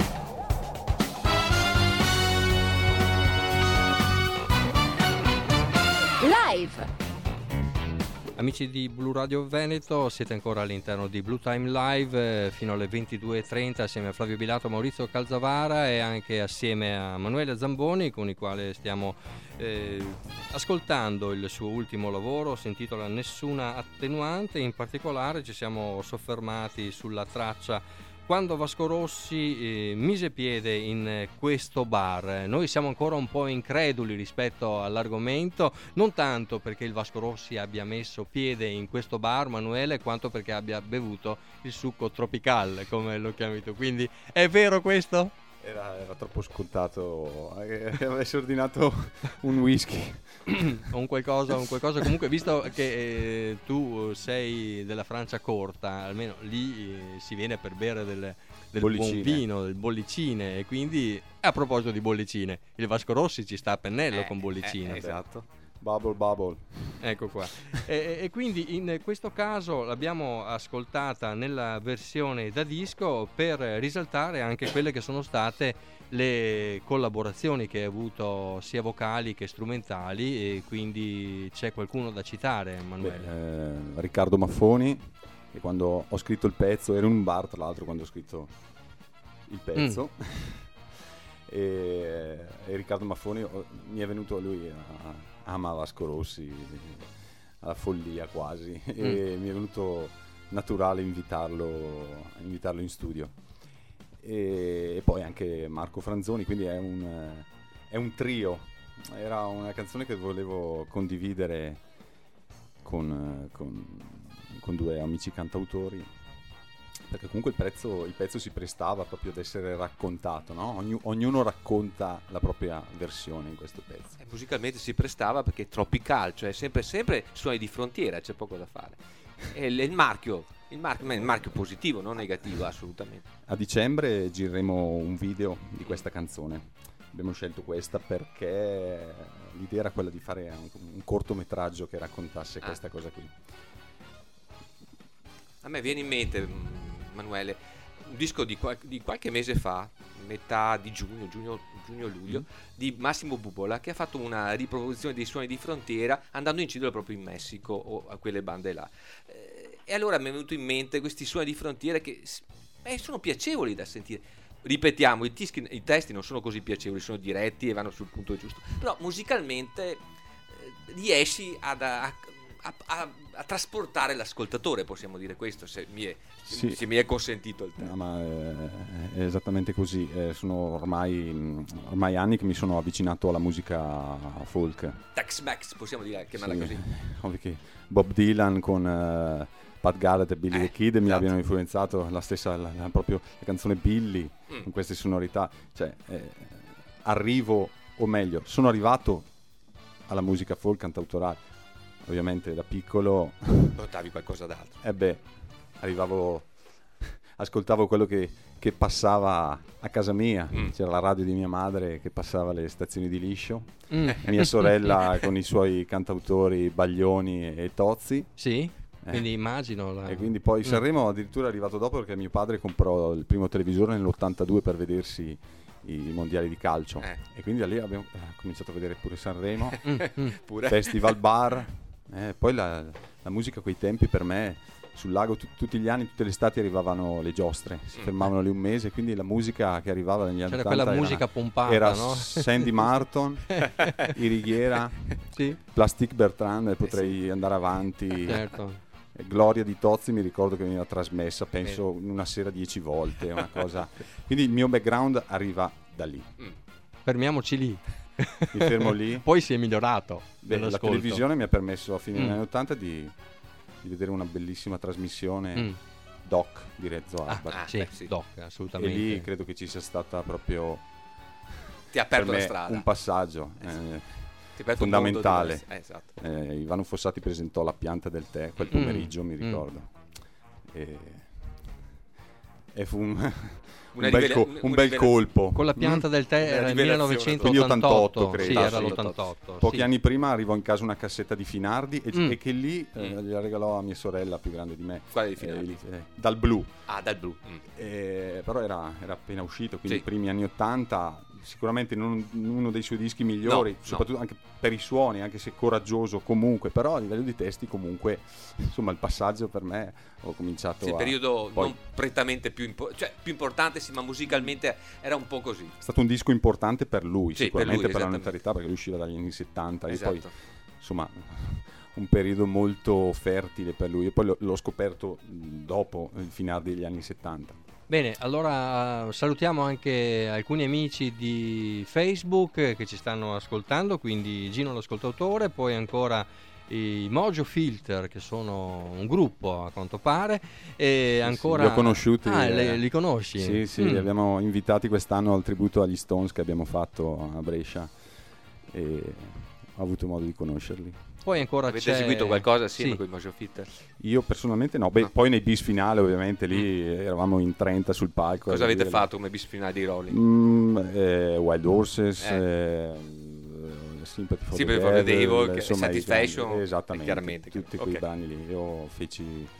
Live. Amici di Blu Radio Veneto, siete ancora all'interno di Blue Time Live fino alle 22.30 assieme a Flavio Bilato, Maurizio Calzavara e anche assieme a Manuele Zamboni, con i quali stiamo ascoltando il suo ultimo lavoro, si intitola Nessuna attenuante. In particolare ci siamo soffermati sulla traccia Quando Vasco Rossi mise piede in questo bar. Noi siamo ancora un po' increduli rispetto all'argomento, non tanto perché il Vasco Rossi abbia messo piede in questo bar, Manuele, quanto perché abbia bevuto il succo tropical, come lo chiami tu. Quindi è vero questo? Era troppo scontato che avessi ordinato un whisky. o un qualcosa. Comunque, visto che tu sei della Francia corta, almeno lì si viene per bere del buon vino, del bollicine, e quindi a proposito di bollicine, il Vasco Rossi ci sta a pennello con bollicine. Esatto. Bubble. Ecco qua. e quindi in questo caso l'abbiamo ascoltata nella versione da disco per risaltare anche quelle che sono state le collaborazioni che ha avuto sia vocali che strumentali, e quindi c'è qualcuno da citare, Emanuele? Riccardo Maffoni, che quando ho scritto il pezzo, ero in un bar tra l'altro quando ho scritto il pezzo, e Riccardo Maffoni mi è venuto, lui ama Vasco Rossi alla follia quasi, e mi è venuto naturale invitarlo in studio, e poi anche Marco Franzoni, quindi è un trio. Era una canzone che volevo condividere con due amici cantautori, perché comunque il pezzo si prestava proprio ad essere raccontato, no? Ognuno racconta la propria versione in questo pezzo. Musicalmente si prestava perché è tropical, cioè sempre suoni di frontiera, c'è poco da fare. E il marchio positivo, non negativo, assolutamente. A dicembre gireremo un video di questa canzone. Abbiamo scelto questa perché l'idea era quella di fare un cortometraggio che raccontasse questa cosa qui. A me viene in mente, Manuele, un disco di qualche mese fa, metà di giugno-luglio, di Massimo Bubola, che ha fatto una riproduzione dei suoni di frontiera andando a incidere proprio in Messico o a quelle bande là. E allora mi è venuto in mente questi suoni di frontiera che sono piacevoli da sentire. Ripetiamo, i testi non sono così piacevoli, sono diretti e vanno sul punto giusto, però musicalmente riesci a trasportare l'ascoltatore, possiamo dire questo, se mi è consentito il tempo. No, ma è esattamente così. Sono ormai anni che mi sono avvicinato alla musica folk. Tex-Mex, possiamo dire, chiamarla così. Ovvio che Bob Dylan con Pat Garrett e Billy the Kid mi abbiano influenzato, la stessa proprio la canzone Billy con queste sonorità, cioè sono arrivato alla musica folk cantautorale. Ovviamente da piccolo portavi qualcosa d'altro. Ascoltavo quello che passava a casa mia. C'era la radio di mia madre che passava le stazioni di liscio, mia sorella con i suoi cantautori Baglioni e Tozzi. Sì, quindi immagino e quindi poi Sanremo addirittura è arrivato dopo, perché mio padre comprò il primo televisore nell'82 per vedersi i mondiali di calcio, e quindi da lì abbiamo cominciato a vedere pure Sanremo, pure Festival Bar. Poi la musica a quei tempi per me sul lago tutti gli anni, tutte le estati arrivavano le giostre, si fermavano lì un mese, quindi la musica che arrivava negli anni 80 quella musica pompata, era no? Sandy Martin, I Righiera, Plastic Bertrand, potrei andare avanti. Certo. Gloria di Tozzi mi ricordo che veniva trasmessa penso in una sera 10 volte, una cosa. Quindi il mio background arriva da lì. Fermiamoci lì. Mi fermo lì. Poi si è migliorato. La televisione mi ha permesso a fine degli anni 80 di vedere una bellissima trasmissione Doc di Rezzo Arba. Sì, Doc, assolutamente. E lì credo che ci sia stata proprio, ti ha aperto per me, la strada, un passaggio fondamentale. Esatto. Ivano Fossati presentò La pianta del tè quel pomeriggio, mi ricordo, e fu un bel colpo. Con La pianta del tè era il 1988, credo. Sì, era l'88. Pochi anni prima arrivò in casa una cassetta di Finardi e che lì gliela regalò a mia sorella più grande di me. Quale di Finardi? Dal Blu. Dal Blu. Però era appena uscito, quindi i primi anni 80. Sicuramente non uno dei suoi dischi migliori, soprattutto anche per i suoni, anche se coraggioso comunque, però a livello di testi comunque, insomma, il passaggio per me ho cominciato il periodo non prettamente più importante, sì, ma musicalmente era un po' così. È stato un disco importante per lui, sicuramente per la notorietà, perché lui usciva dagli anni 70 e poi insomma un periodo molto fertile per lui, e poi l'ho scoperto dopo il finale degli anni 70. Bene, allora salutiamo anche alcuni amici di Facebook che ci stanno ascoltando, quindi Gino l'ascoltatore, poi ancora i Mojo Filter, che sono un gruppo a quanto pare, e ancora... Li ho conosciuti. Li conosci? Sì, li abbiamo invitati quest'anno al tributo agli Stones che abbiamo fatto a Brescia e ho avuto modo di conoscerli. Poi ancora avete eseguito qualcosa assieme con i Mojo Filter? Io personalmente no. Poi nei bis finale ovviamente lì eravamo in 30 sul palco. Cosa avete fatto come bis finale di Rolling? Wild Horses, Sympathy for the Devil, Satisfaction, esattamente, chiaramente tutti quei brani lì. Io feci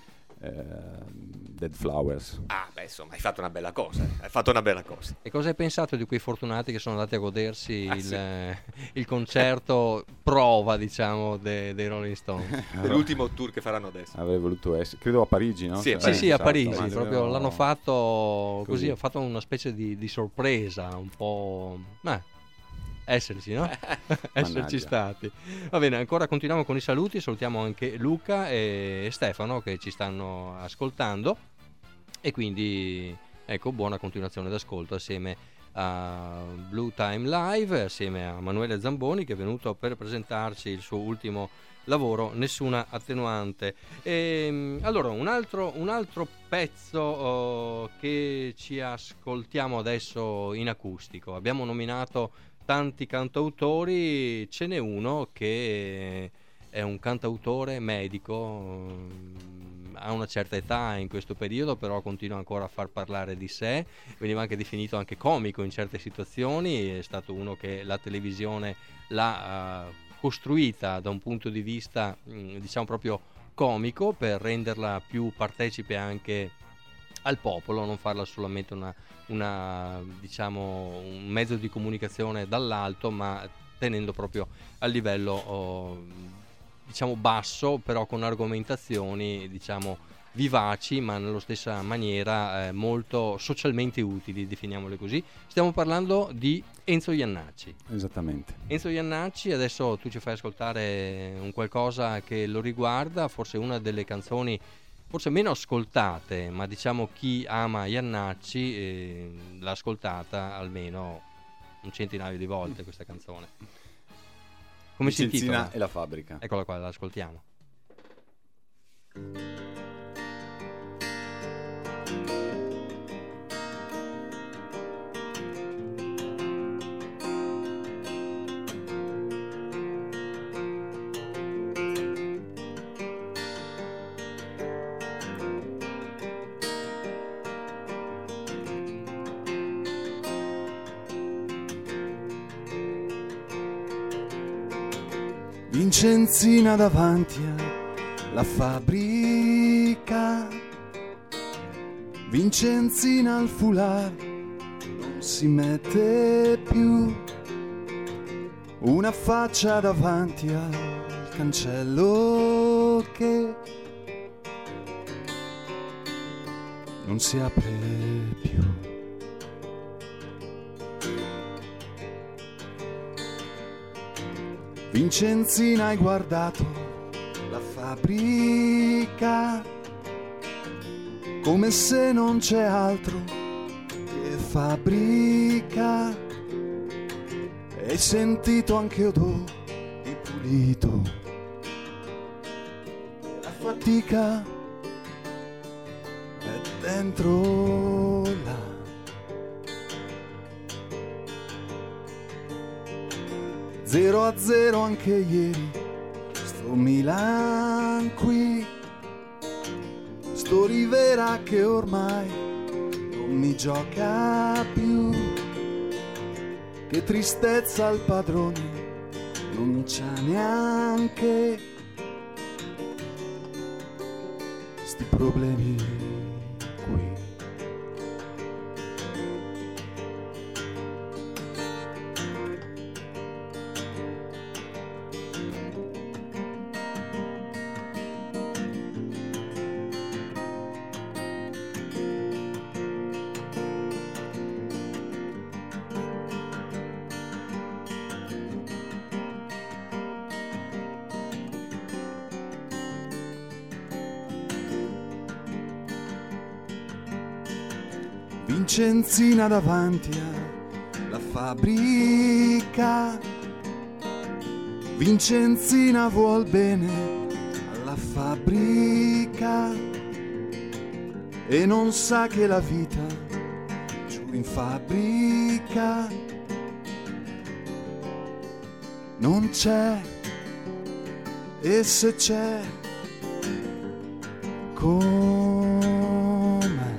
Dead Flowers. Insomma, hai fatto una bella cosa. E cosa hai pensato di quei fortunati che sono andati a godersi il concerto prova, diciamo, dei Rolling Stones? L'ultimo tour che faranno adesso. Avrei voluto essere, credo a Parigi, no? Sì, a Parigi, proprio l'hanno fatto così, ha fatto una specie di sorpresa, un po'... esserci, no? Esserci stati. Va bene, ancora continuiamo con i saluti. Salutiamo anche Luca e Stefano che ci stanno ascoltando, e quindi ecco, buona continuazione d'ascolto assieme a Blue Time Live assieme a Emanuele Zamboni, che è venuto per presentarci il suo ultimo lavoro, Nessuna attenuante. Allora un altro pezzo che ci ascoltiamo adesso in acustico. Abbiamo nominato tanti cantautori, ce n'è uno che è un cantautore medico, ha una certa età in questo periodo, però continua ancora a far parlare di sé. Veniva anche definito anche comico in certe situazioni, è stato uno che la televisione l'ha costruita da un punto di vista diciamo proprio comico, per renderla più partecipe anche al popolo, non farla solamente diciamo un mezzo di comunicazione dall'alto, ma tenendo proprio a livello diciamo basso, però con argomentazioni diciamo vivaci, ma nella stessa maniera molto socialmente utili, definiamole così. Stiamo parlando di Enzo Jannacci. Esattamente. Enzo Jannacci, adesso tu ci fai ascoltare un qualcosa che lo riguarda, forse una delle canzoni forse meno ascoltate, ma diciamo chi ama Jannacci l'ha ascoltata almeno un centinaio di volte questa canzone. Come si intitola? Vincenzina e la fabbrica. Eccola qua, l'ascoltiamo. Vincenzina davanti alla fabbrica, Vincenzina al foulard non si mette più, una faccia davanti al cancello che non si apre più. Vincenzina, hai guardato la fabbrica come se non c'è altro che fabbrica, e hai sentito anche odore di pulito, la fatica è dentro là. 0-0 anche ieri, sto Milan qui, sto Rivera che ormai non mi gioca più, che tristezza al padrone, non c'ha neanche sti problemi qui. Vincenzina davanti alla fabbrica, Vincenzina vuol bene alla fabbrica e non sa che la vita giù in fabbrica non c'è, e se c'è com'è.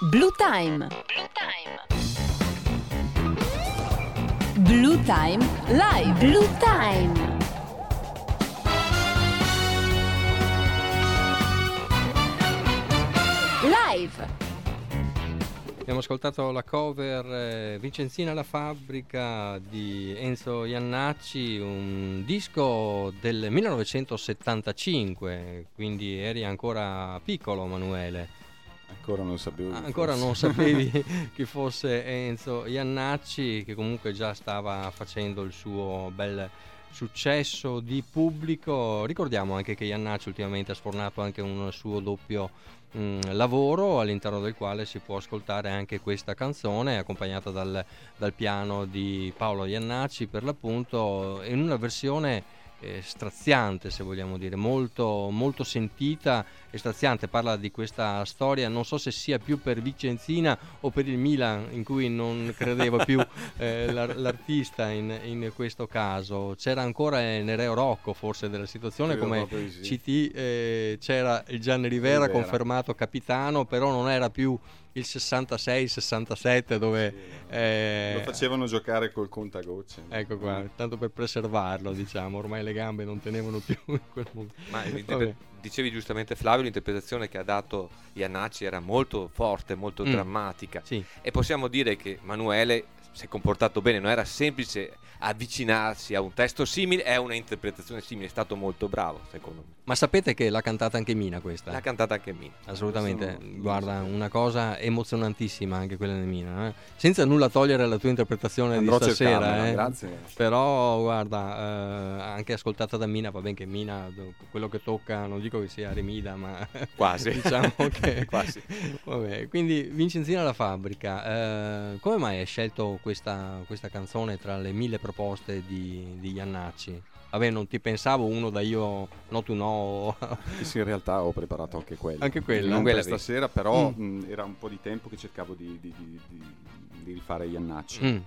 Blue Time. Blue Time Live. Blue Time. Live. Abbiamo ascoltato la cover Vincenzina la fabbrica di Enzo Jannacci, un disco del 1975, quindi eri ancora piccolo, Manuele. Ancora non sapevo. Ancora non sapevi chi fosse Enzo Jannacci, che comunque già stava facendo il suo bel successo di pubblico. Ricordiamo anche che Jannacci ultimamente ha sfornato anche un suo doppio lavoro, all'interno del quale si può ascoltare anche questa canzone, accompagnata dal piano di Paolo Jannacci, per l'appunto, in una versione straziante, se vogliamo dire, molto, molto sentita e straziante. Parla di questa storia, non so se sia più per Vicenzina o per il Milan, in cui non credeva più l'artista in questo caso. C'era ancora Nereo Rocco forse della situazione, come CT, c'era il Gianni Rivera confermato capitano, però non era più il 66-67 dove lo facevano giocare col contagocce. Ecco qua, tanto per preservarlo, diciamo, ormai le gambe non tenevano più in quel momento. Ma dicevi giustamente, Flavio, l'interpretazione che ha dato Jannacci era molto forte, molto drammatica, sì. E possiamo dire che Manuele si è comportato bene, non era semplice avvicinarsi a un testo simile e a una interpretazione simile, è stato molto bravo, secondo me. Ma sapete che l'ha cantata anche Mina questa? L'ha cantata anche Mina. Assolutamente, guarda, una cosa emozionantissima anche quella di Mina, senza nulla togliere alla tua interpretazione andrò di stasera, grazie. Però guarda, anche ascoltata da Mina, va bene che Mina, quello che tocca, non dico che sia Remida, ma quasi diciamo che quasi. Vabbè, quindi Vincenzina la fabbrica, come mai hai scelto questa canzone tra le 1000 proposte di Jannacci? Vabbè, non ti pensavo uno da Io No Tu No. Sì, in realtà ho preparato anche quella. Anche quella? Non per stasera, però era un po' di tempo che cercavo di rifare Jannacci.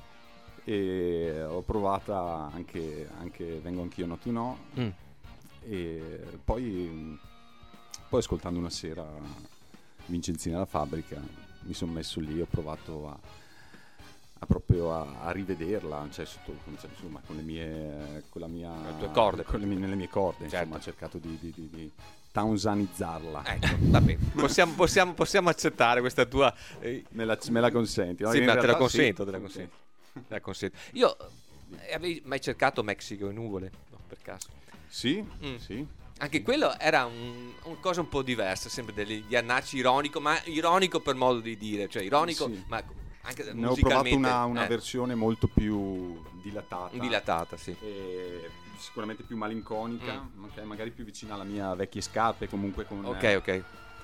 E ho provata anche Vengo Anch'io No Tu No. E poi ascoltando una sera Vincenzina la fabbrica, mi sono messo lì, ho provato proprio a rivederla, cioè insomma nelle mie corde, certo. Insomma, ho cercato di townsanizzarla. Ecco, va bene. Possiamo accettare questa tua me la consenti? No? Sì, ma te la consento. Io avevi mai cercato Mexico e nuvole? No, per caso. Sì, sì. Anche quello era una cosa un po' diversa, sempre degli Jannacci ironico, ma ironico per modo di dire, cioè ironico, sì. Ma anche ne ho provato una versione molto più dilatata, sì. E sicuramente più malinconica, magari più vicina alla mia Vecchie Scarpe, comunque con ok.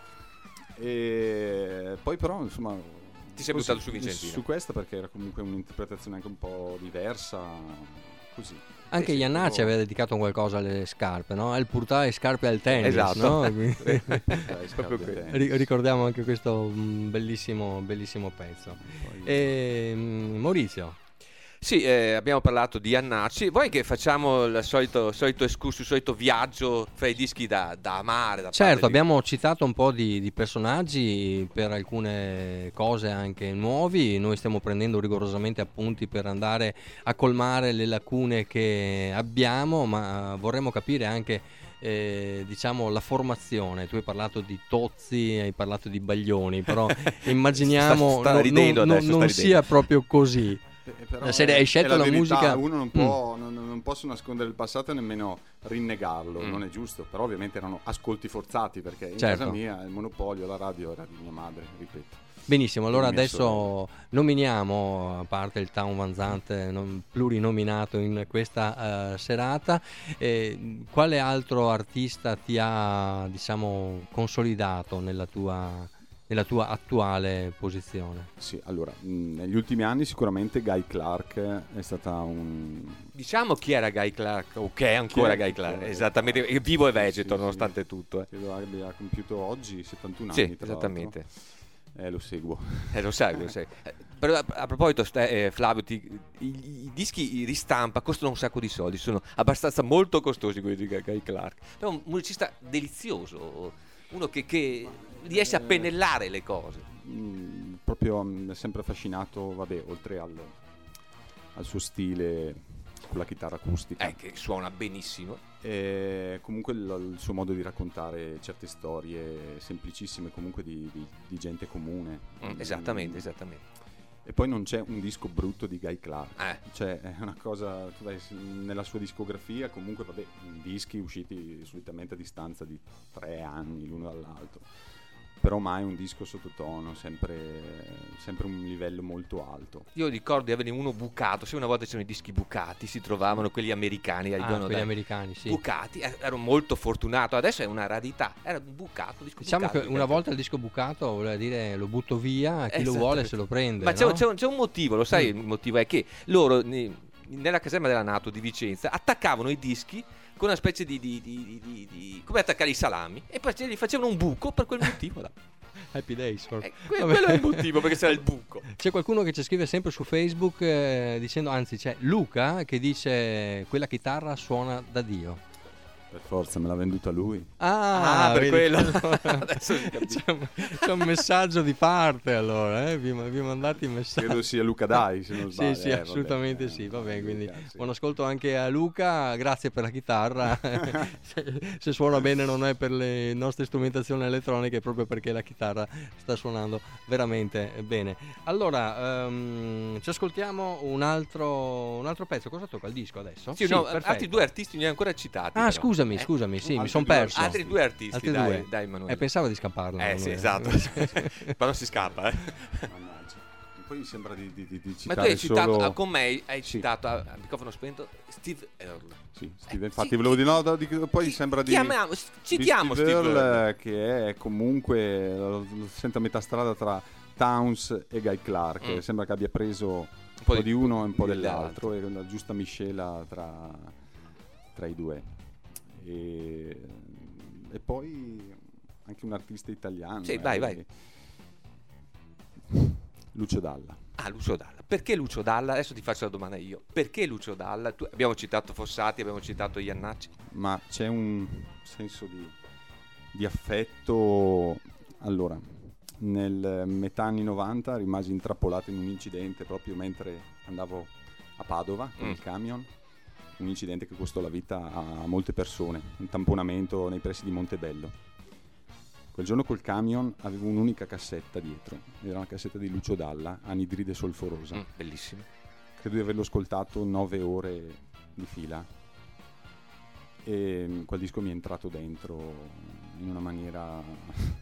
E poi però insomma ti sei buttato su Vincenzina, su questa, perché era comunque un'interpretazione anche un po' diversa, così. Anche Jannacci aveva dedicato qualcosa alle scarpe, no? Il portare scarpe al tennis, esatto. no? Proprio ricordiamo anche questo bellissimo pezzo. Maurizio. Sì, abbiamo parlato di Jannacci. Vuoi che facciamo il solito escursus, il solito viaggio fra i dischi da amare? Certo, abbiamo citato un po' di personaggi per alcune cose anche nuovi. Noi stiamo prendendo rigorosamente appunti per andare a colmare le lacune che abbiamo, ma vorremmo capire anche diciamo la formazione. Tu hai parlato di Tozzi, hai parlato di Baglioni, però immaginiamo non sia proprio così. Però se hai scelto la verità, musica, uno non posso nascondere il passato e nemmeno rinnegarlo, non è giusto, però ovviamente erano ascolti forzati, perché in casa mia il monopolio, la radio era di mia madre, ripeto. Benissimo, allora adesso nominiamo, a parte il Town Van Zandt plurinominato in questa serata, quale altro artista ti ha, diciamo, consolidato nella tua attuale posizione? Sì, allora, negli ultimi anni sicuramente Guy Clark è stata Diciamo chi era Guy Clark, o che è ancora Guy Clark, esattamente, è vivo e vegeto nonostante tutto. Credo abbia compiuto oggi 71 sì, anni, tra esattamente. l'altro. Lo seguo. Lo sai. Però a proposito, Flavio, i dischi ristampa costano un sacco di soldi, sono abbastanza molto costosi quelli di Guy Clark. È un musicista delizioso. uno che riesce a pennellare le cose. Proprio mi è sempre affascinato, vabbè, oltre al suo stile con la chitarra acustica, Che suona benissimo. e comunque il suo modo di raccontare certe storie semplicissime, comunque di gente comune. Esattamente. E poi non c'è un disco brutto di Guy Clark, cioè è una cosa, tu vai nella sua discografia, comunque vabbè, dischi usciti solitamente a distanza di 3 anni l'uno dall'altro, però mai un disco sottotono, sempre un livello molto alto. Io ricordo di averne uno bucato, se una volta c'erano i dischi bucati, si trovavano quelli americani, quelli americani, sì. Bucati, ero molto fortunato, adesso è una rarità, era un bucato, disco Diciamo bucato, che una volta il disco bucato voleva dire lo butto via, chi lo vuole se lo prende. Ma no? c'è un motivo, lo sai, il motivo è che loro nella caserma della NATO di Vicenza attaccavano i dischi con una specie di come attaccare i salami, e poi gli facevano un buco per quel motivo là. Happy Days. Quello è il motivo, perché c'era il buco. C'è qualcuno che ci scrive sempre su Facebook dicendo, anzi c'è Luca che dice quella chitarra suona da Dio. Per forza, me l'ha venduta lui. Per vedi, quello. Adesso si capisce. c'è un messaggio di parte, allora, vi mandate i messaggi. Credo sia Luca Dai, se non sbaglio. Sì, assolutamente sì, va bene, quindi sì. buon ascolto anche a Luca, grazie per la chitarra. Se suona bene non è per le nostre strumentazioni elettroniche, proprio perché la chitarra sta suonando veramente bene. Allora, ci ascoltiamo un altro pezzo. Cosa tocca il disco adesso? Sì, no, altri 2 artisti non li hai ancora citati. Ah, però. scusami, sì, mi sono perso. Altri 2 artisti, Altri dai, due. dai Emanuele. Pensavo di scapparlo. Sì, esatto. Però si scappa, Mannaggia. Poi mi sembra di Ma tu citare hai citato, solo... con me hai citato a microfono spento Steve Earle. Sì, Steve, infatti volevo dire, poi sembra di... Citiamo Steve Earle, che è comunque, lo sento a metà strada tra Townes e Guy Clark. Sembra che abbia preso un po' di uno e un po' dell'altro, e una giusta miscela tra i due. E poi anche un artista italiano. Sì, vai. Lucio Dalla. Lucio Dalla. Perché Lucio Dalla? Adesso ti faccio la domanda io. Perché Lucio Dalla? Abbiamo citato Fossati, abbiamo citato Iannacci. Ma c'è un senso di affetto. Allora, nel metà anni 90 rimasi intrappolato in un incidente proprio mentre andavo a Padova con il camion. Un incidente che costò la vita a molte persone, un tamponamento nei pressi di Montebello. Quel giorno col camion avevo un'unica cassetta dietro, era una cassetta di Lucio Dalla, Anidride Solforosa. Bellissimo. Credo di averlo ascoltato 9 ore di fila, e quel disco mi è entrato dentro in una maniera...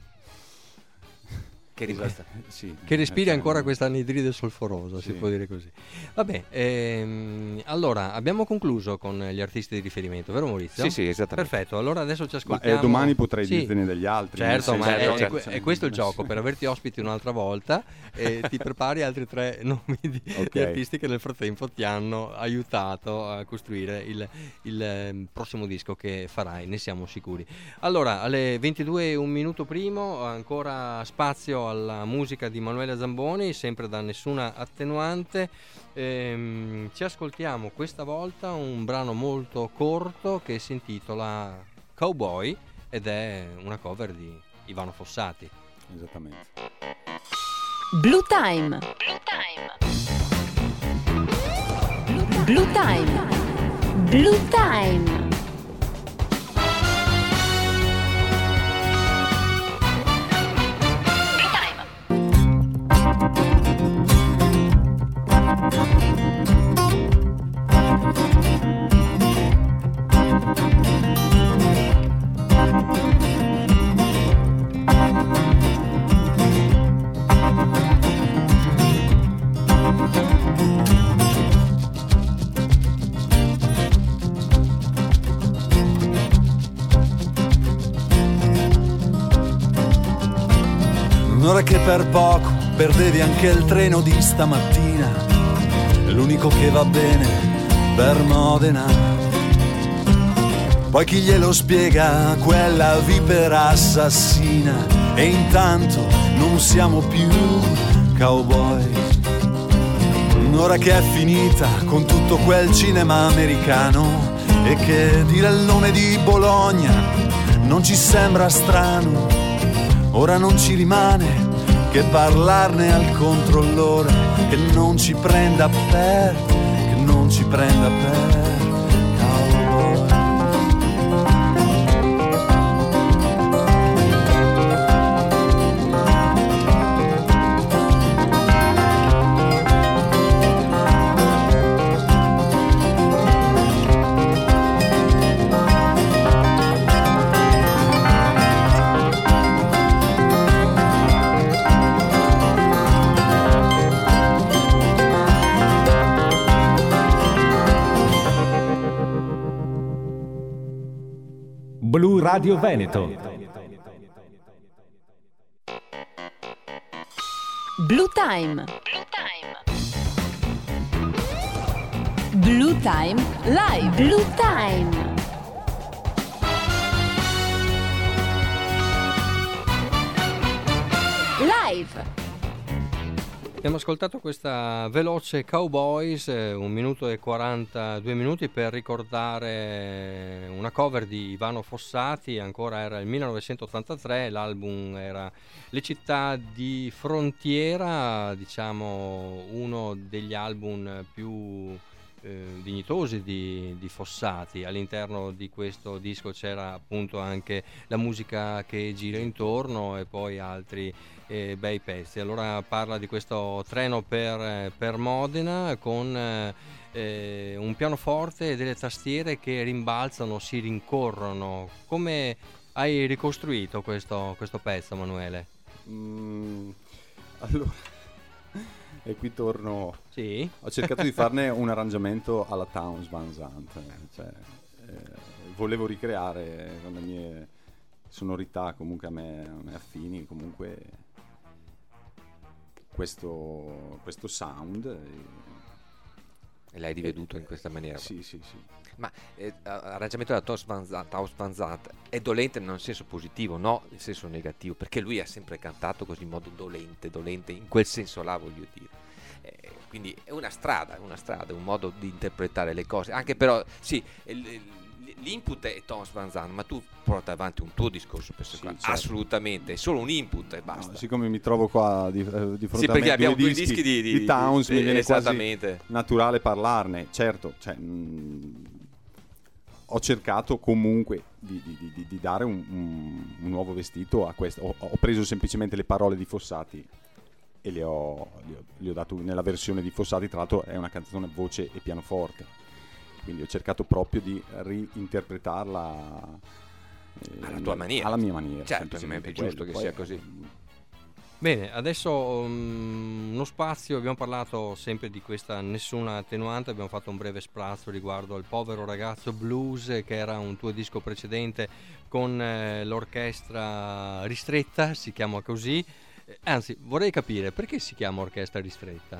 che respiri ancora questa anidride solforosa, si può dire così. Vabbè, allora abbiamo concluso con gli artisti di riferimento, vero Maurizio? Sì, esattamente. Perfetto, allora adesso ci ascoltiamo. Domani potrei dirtene degli altri. Certo, ma è questo il gioco, per averti ospiti un'altra volta, e ti prepari altri 3 nomi di artisti che nel frattempo ti hanno aiutato a costruire il prossimo disco che farai, ne siamo sicuri. Allora, alle 22 un minuto primo, ancora spazio alla musica di Emanuele Zamboni, sempre da Nessuna Attenuante. Ci ascoltiamo questa volta un brano molto corto che si intitola Cowboy, ed è una cover di Ivano Fossati. Esattamente. Blue Time. Blue Time. Blue Time. Un'ora che per poco perdevi anche il treno di stamattina, è l'unico che va bene per Modena. Poi chi glielo spiega quella vipera assassina, e intanto non siamo più cowboy. Un'ora che è finita con tutto quel cinema americano, e che dire il nome di Bologna non ci sembra strano, ora non ci rimane che parlarne al controllore, che non ci prenda per, che non ci prenda per cowboy. Blu Radio Veneto. Blue Time. Blue Time Live. Blue Time. Live. Abbiamo ascoltato questa veloce Cowboys, 1 minuto e 42 minuti, per ricordare una cover di Ivano Fossati. Ancora era il 1983, l'album era Le città di frontiera, diciamo uno degli album più dignitosi di Fossati. All'interno di questo disco c'era appunto anche la musica che gira intorno e poi altri bei pezzi. Allora parla di questo treno per Modena con un pianoforte e delle tastiere che rimbalzano, si rincorrono. Come hai ricostruito questo pezzo, Emanuele? Allora, e qui torno. Sì? Ho cercato di farne un arrangiamento alla Townes Van Zandt, cioè, volevo ricreare con le mie sonorità comunque a me affini, comunque questo sound. E l'hai riveduto in questa maniera? Sì. Ma l'arrangiamento della Townes Van Zandt è dolente nel senso positivo, no nel senso negativo, perché lui ha sempre cantato così in modo dolente, in quel senso là, voglio dire. Quindi è una strada, un modo di interpretare le cose, anche però sì, l'input è Townes Van Zandt, ma tu porta avanti un tuo discorso per certo. Assolutamente, è solo un input e basta. No, siccome mi trovo qua di fronte sì, a perché me abbiamo due dischi di Townes, mi viene quasi naturale parlarne. Certo, cioè, ho cercato comunque di dare un nuovo vestito a questo. Ho preso semplicemente le parole di Fossati e le ho dato nella versione di Fossati. Tra l'altro è una canzone voce e pianoforte, quindi ho cercato proprio di reinterpretarla alla tua maniera, alla mia maniera. Certo, è giusto che sia così. Bene, adesso uno spazio. Abbiamo parlato sempre di questa Nessuna attenuante, abbiamo fatto un breve sprazzo riguardo al Povero ragazzo blues, che era un tuo disco precedente con l'orchestra ristretta, si chiama così. Anzi, vorrei capire perché si chiama orchestra ristretta.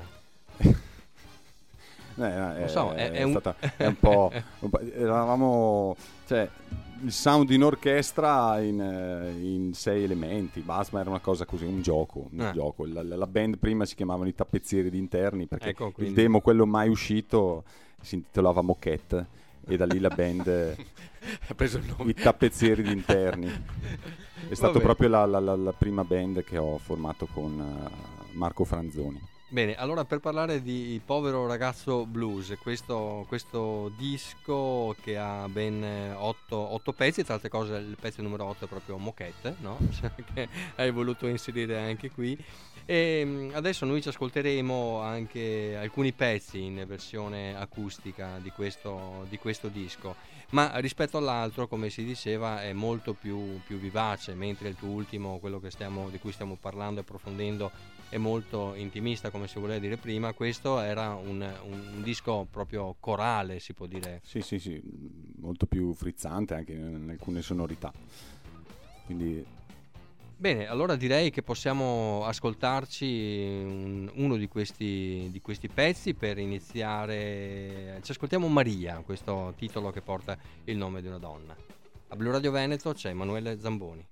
È un po'. Eravamo, cioè, il sound in orchestra in 6 elementi, basta, era una cosa così, un gioco. La band prima si chiamavano i Tappezzieri d'Interni, perché ecco, il demo, quello mai uscito, si intitolava Moquette, e da lì la band ha preso il nome. I Tappezzieri d'Interni. È stato proprio la prima band che ho formato con Marco Franzoni. Bene, allora per parlare di Povero ragazzo blues, questo disco che ha ben 8 pezzi, tra altre cose il pezzo numero 8 è proprio Moquette, no? Che hai voluto inserire anche qui. E adesso noi ci ascolteremo anche alcuni pezzi in versione acustica di questo disco, ma rispetto all'altro, come si diceva, è molto più vivace, mentre il tuo ultimo, quello di cui stiamo parlando e approfondendo, è molto intimista, come si voleva dire prima. Questo era un disco proprio corale, si può dire. Sì, molto più frizzante anche in alcune sonorità. Quindi bene, allora direi che possiamo ascoltarci uno di questi pezzi per iniziare. Ci ascoltiamo Maria, questo titolo che porta il nome di una donna. A Blu Radio Veneto c'è Emanuele Zamboni.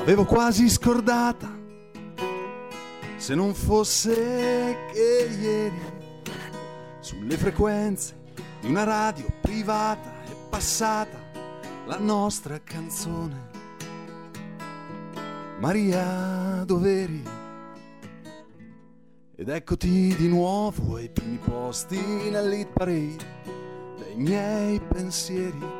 l'avevo quasi scordata, se non fosse che ieri sulle frequenze di una radio privata è passata la nostra canzone. Maria, dov'eri? Ed eccoti di nuovo ai primi posti nell'hit parade dei miei pensieri.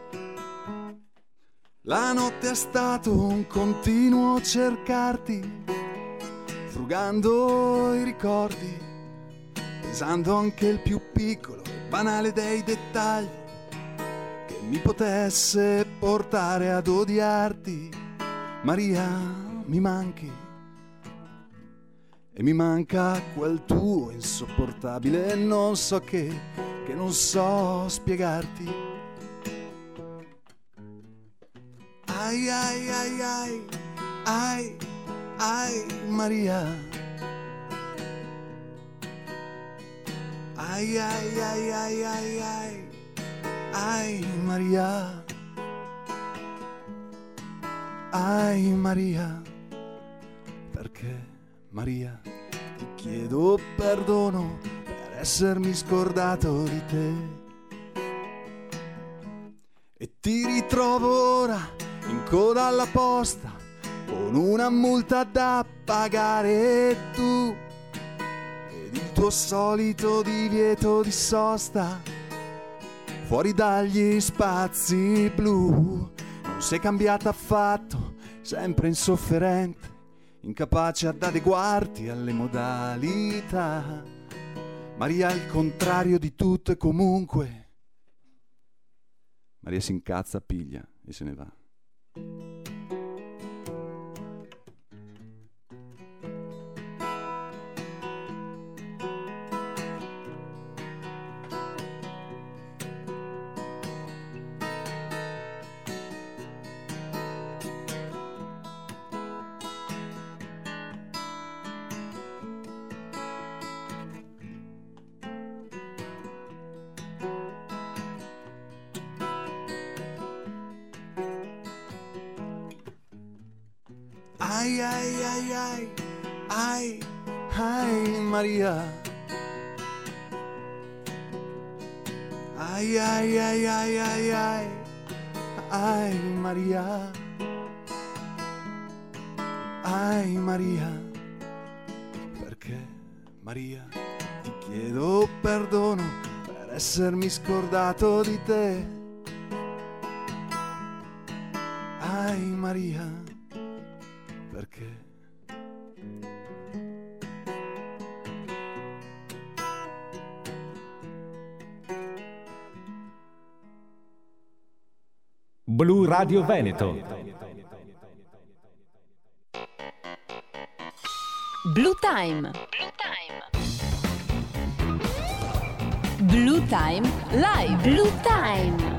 La notte è stato un continuo cercarti, frugando i ricordi, pesando anche il più piccolo e banale dei dettagli che mi potesse portare ad odiarti. Maria, mi manchi e mi manca quel tuo insopportabile non so che non so spiegarti. Ai ai ai ai ai ai Maria, ai ai ai ai ai ai ai Maria, ai Maria, perché Maria ti chiedo perdono per essermi scordato di te e ti ritrovo ora in coda alla posta con una multa da pagare tu ed il tuo solito divieto di sosta fuori dagli spazi blu. Non sei cambiata affatto, sempre insofferente, incapace ad adeguarti alle modalità. Maria è il contrario di tutto e comunque. Maria si incazza, piglia e se ne va. Ai ai ai ai ai ai Maria, ai ai ai ai ai ai ai Maria, ai Maria, perché Maria ti chiedo perdono per essermi scordato di te. Ai Maria, perché Blu Radio Veneto. Blue Time. Blue Time Live. Blue Time.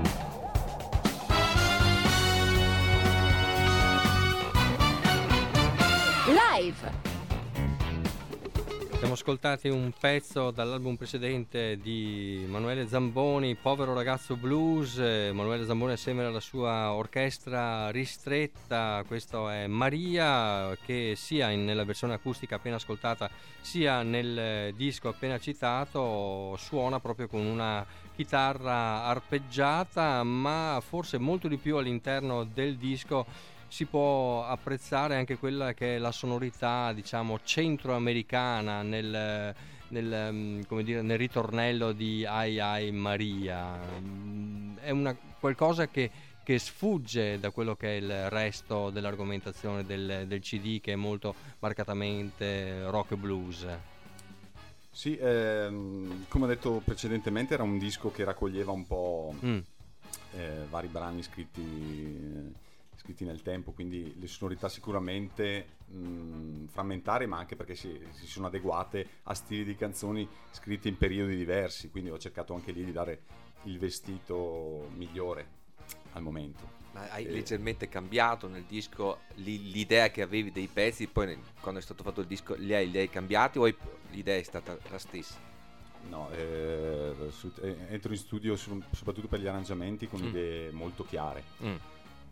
Live. Abbiamo ascoltato un pezzo dall'album precedente di Emanuele Zamboni, Povero ragazzo blues. Emanuele Zamboni assieme alla sua orchestra ristretta. Questo è Maria, che sia nella versione acustica appena ascoltata sia nel disco appena citato suona proprio con una chitarra arpeggiata, ma forse molto di più all'interno del disco si può apprezzare anche quella che è la sonorità, diciamo, centroamericana nel ritornello di Ai Ai Maria. È qualcosa che sfugge da quello che è il resto dell'argomentazione del CD, che è molto marcatamente rock e blues. Sì, come ho detto precedentemente, era un disco che raccoglieva un po' vari brani scritti nel tempo, quindi le sonorità sicuramente frammentarie, ma anche perché si sono adeguate a stili di canzoni scritti in periodi diversi, quindi ho cercato anche lì di dare il vestito migliore al momento. Ma hai leggermente cambiato nel disco l'idea che avevi dei pezzi, poi quando è stato fatto il disco li hai cambiati o l'idea è stata la stessa? No, entro in studio soprattutto per gli arrangiamenti con idee molto chiare.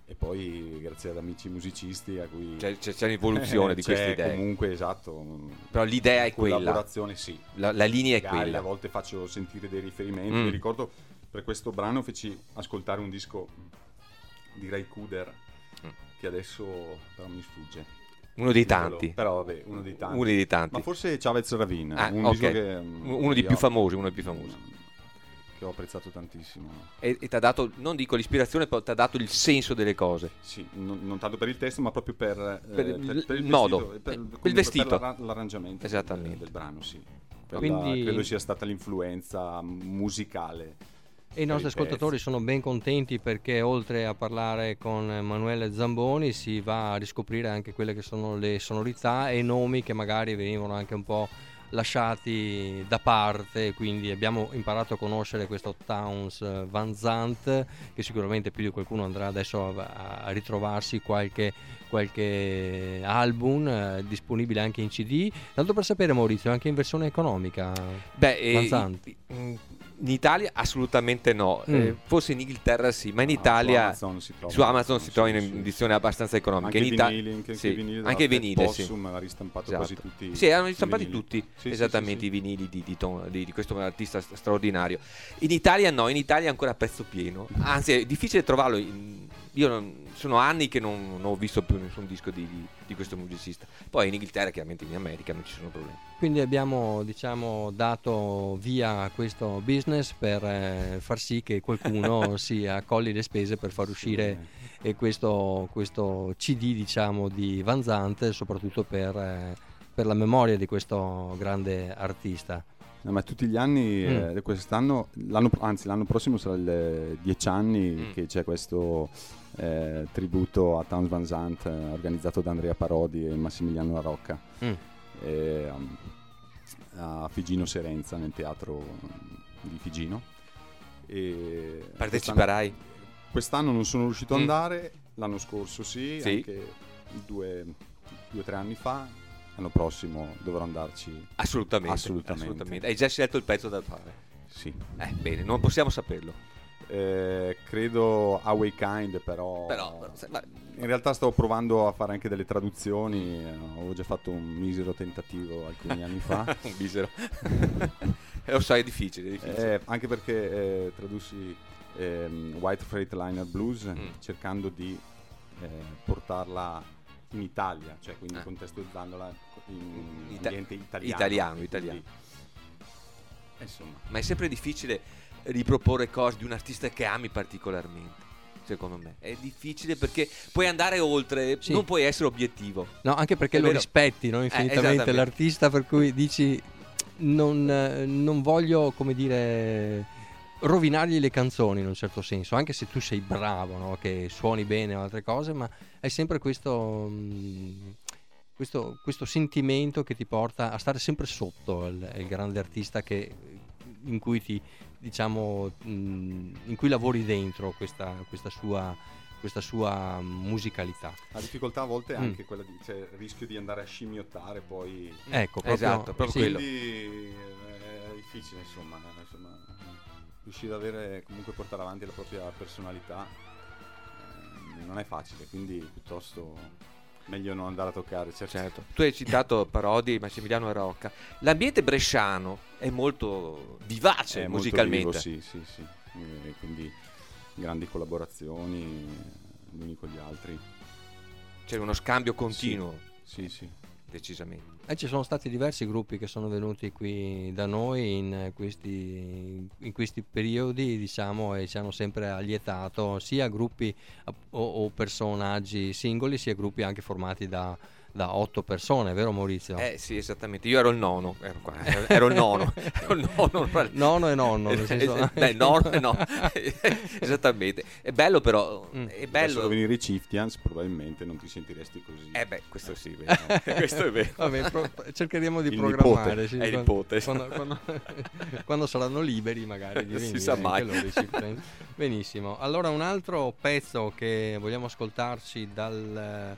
E poi grazie ad amici musicisti a cui c'è un'evoluzione di queste idee. Comunque, esatto. Però l'idea è quella. Collaborazione, sì. La linea è magari quella. A volte faccio sentire dei riferimenti. Mi ricordo per questo brano feci ascoltare un disco di Ray Cooder che adesso però mi sfugge. Uno dei tanti. Però vabbè, uno dei tanti. Ma forse Chavez Ravine, disco che uno dei più famosi, che ho apprezzato tantissimo. E ti ha dato, non dico l'ispirazione, però ti ha dato il senso delle cose. Sì, non tanto per il testo, ma proprio per il modo, per il vestito, per l'arrangiamento del brano, sì. Quindi credo sia stata l'influenza musicale. E i nostri ascoltatori sono ben contenti perché oltre a parlare con Emanuele Zamboni si va a riscoprire anche quelle che sono le sonorità e nomi che magari venivano anche un po' lasciati da parte, quindi abbiamo imparato a conoscere questo Townes Van Zandt, che sicuramente più di qualcuno andrà adesso a ritrovarsi qualche album disponibile anche in CD. Tanto per sapere, Maurizio, anche in versione economica Van Zandt? In Italia assolutamente no, forse in Inghilterra sì, ma in Italia su Amazon si trova in edizione abbastanza economica. Anche anche i vinili, Possum ha ristampato quasi tutti. Sì, hanno ristampati tutti, sì, esattamente, sì. I vinili di questo artista straordinario. In Italia no, in Italia è ancora a pezzo pieno, anzi è difficile trovarlo. Sono anni che non ho visto più nessun disco di questo musicista. Poi in Inghilterra, chiaramente in America, non ci sono problemi. Quindi abbiamo, dato via a questo business per far sì che qualcuno si accolli le spese per far uscire questo CD, di Van Zandt, soprattutto per la memoria di questo grande artista. No, ma tutti gli anni, quest'anno, l'anno prossimo sarà il 10 anni che c'è questo tributo a Townes Van Zandt organizzato da Andrea Parodi e Massimiliano La Rocca a Figino Serenza, nel teatro di Figino. E parteciperai? Quest'anno non sono riuscito ad andare, l'anno scorso sì. Anche 2 o 3 anni fa. L'anno prossimo dovrò andarci. Assolutamente. Hai già scelto il pezzo da fare? Sì. Bene, non possiamo saperlo. Credo Away Kind, però in realtà stavo provando a fare anche delle traduzioni. Ho già fatto un misero tentativo alcuni anni fa. Un misero. Lo sai, è difficile. Anche perché tradussi White Freightliner Blues cercando di portarla in Italia, cioè quindi contestualizzandola in ambiente italiano. Quindi, insomma. Ma è sempre difficile riproporre cose di un artista che ami particolarmente, secondo me. È difficile perché puoi andare oltre, non puoi essere obiettivo. No, anche perché lo rispetti, no, infinitamente l'artista, per cui dici non voglio, come dire, rovinargli le canzoni in un certo senso, anche se tu sei bravo, no? Che suoni bene o altre cose, ma hai sempre questo sentimento che ti porta a stare sempre sotto il grande artista in cui in cui lavori dentro questa sua musicalità. La difficoltà a volte è anche quella il rischio di andare a scimmiottare poi. Ecco, proprio quello. Quindi è difficile, insomma, riuscire ad avere, comunque portare avanti la propria personalità non è facile, quindi piuttosto meglio non andare a toccare. Certo. Tu hai citato Parodi, Massimiliano La Rocca. L'ambiente bresciano è molto vivace musicalmente. Molto vivo, sì. Quindi grandi collaborazioni gli uni con gli altri. C'è uno scambio continuo. Sì. Decisamente. Ci sono stati diversi gruppi che sono venuti qui da noi in questi periodi, e ci hanno sempre allietato, sia gruppi o personaggi singoli, sia gruppi anche formati da 8 persone, vero Maurizio? Sì, esattamente. Io ero il nono, ero il nono. Nono e nonno, nel senso... nono e no. Esattamente. È bello, però. È bello. Adesso venire i Chieftains, probabilmente non ti sentiresti così. Questo sì, questo è vero. Vabbè, cercheremo di programmare. È il nipote. Quando saranno liberi, magari di venire. Si sa mai. Benissimo. Allora, un altro pezzo che vogliamo ascoltarci dal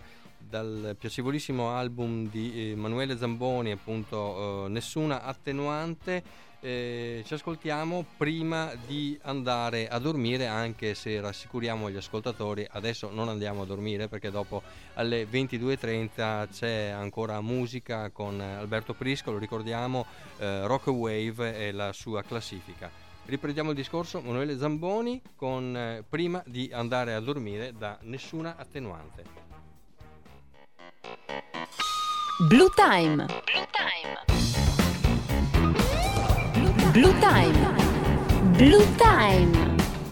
piacevolissimo album di Emanuele Zamboni, appunto Nessuna attenuante, ci ascoltiamo prima di andare a dormire, anche se rassicuriamo gli ascoltatori, adesso non andiamo a dormire perché dopo alle 22.30 c'è ancora musica con Alberto Prisco, lo ricordiamo, Rock Wave e la sua classifica. Riprendiamo il discorso, Emanuele Zamboni, con prima di andare a dormire da Nessuna attenuante. Blue Time. Blue Time. Blue Time.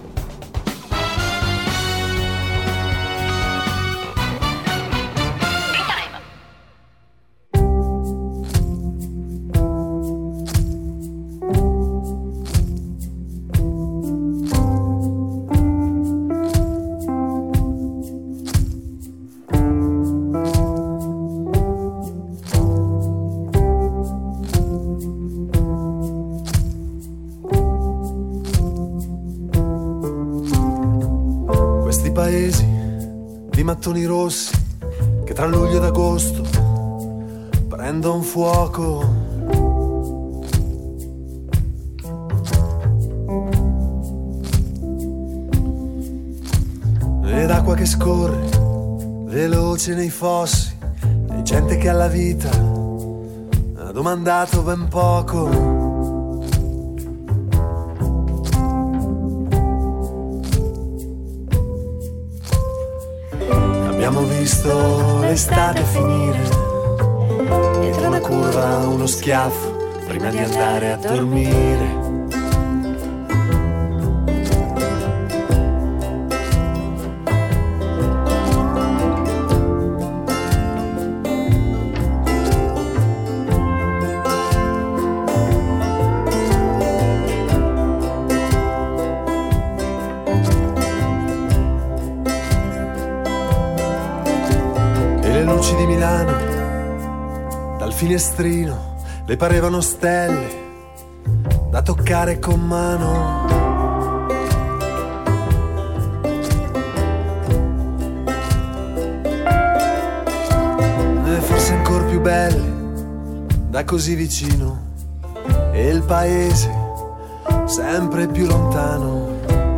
Paesi di mattoni rossi che tra luglio ed agosto prendono fuoco. Ed acqua che scorre veloce nei fossi e gente che alla vita ha domandato ben poco. Abbiamo visto l'estate finire e tra una curva uno schiaffo prima di andare a dormire. Di Milano, dal finestrino le parevano stelle da toccare con mano. E forse ancora più belle da così vicino, e il paese sempre più lontano.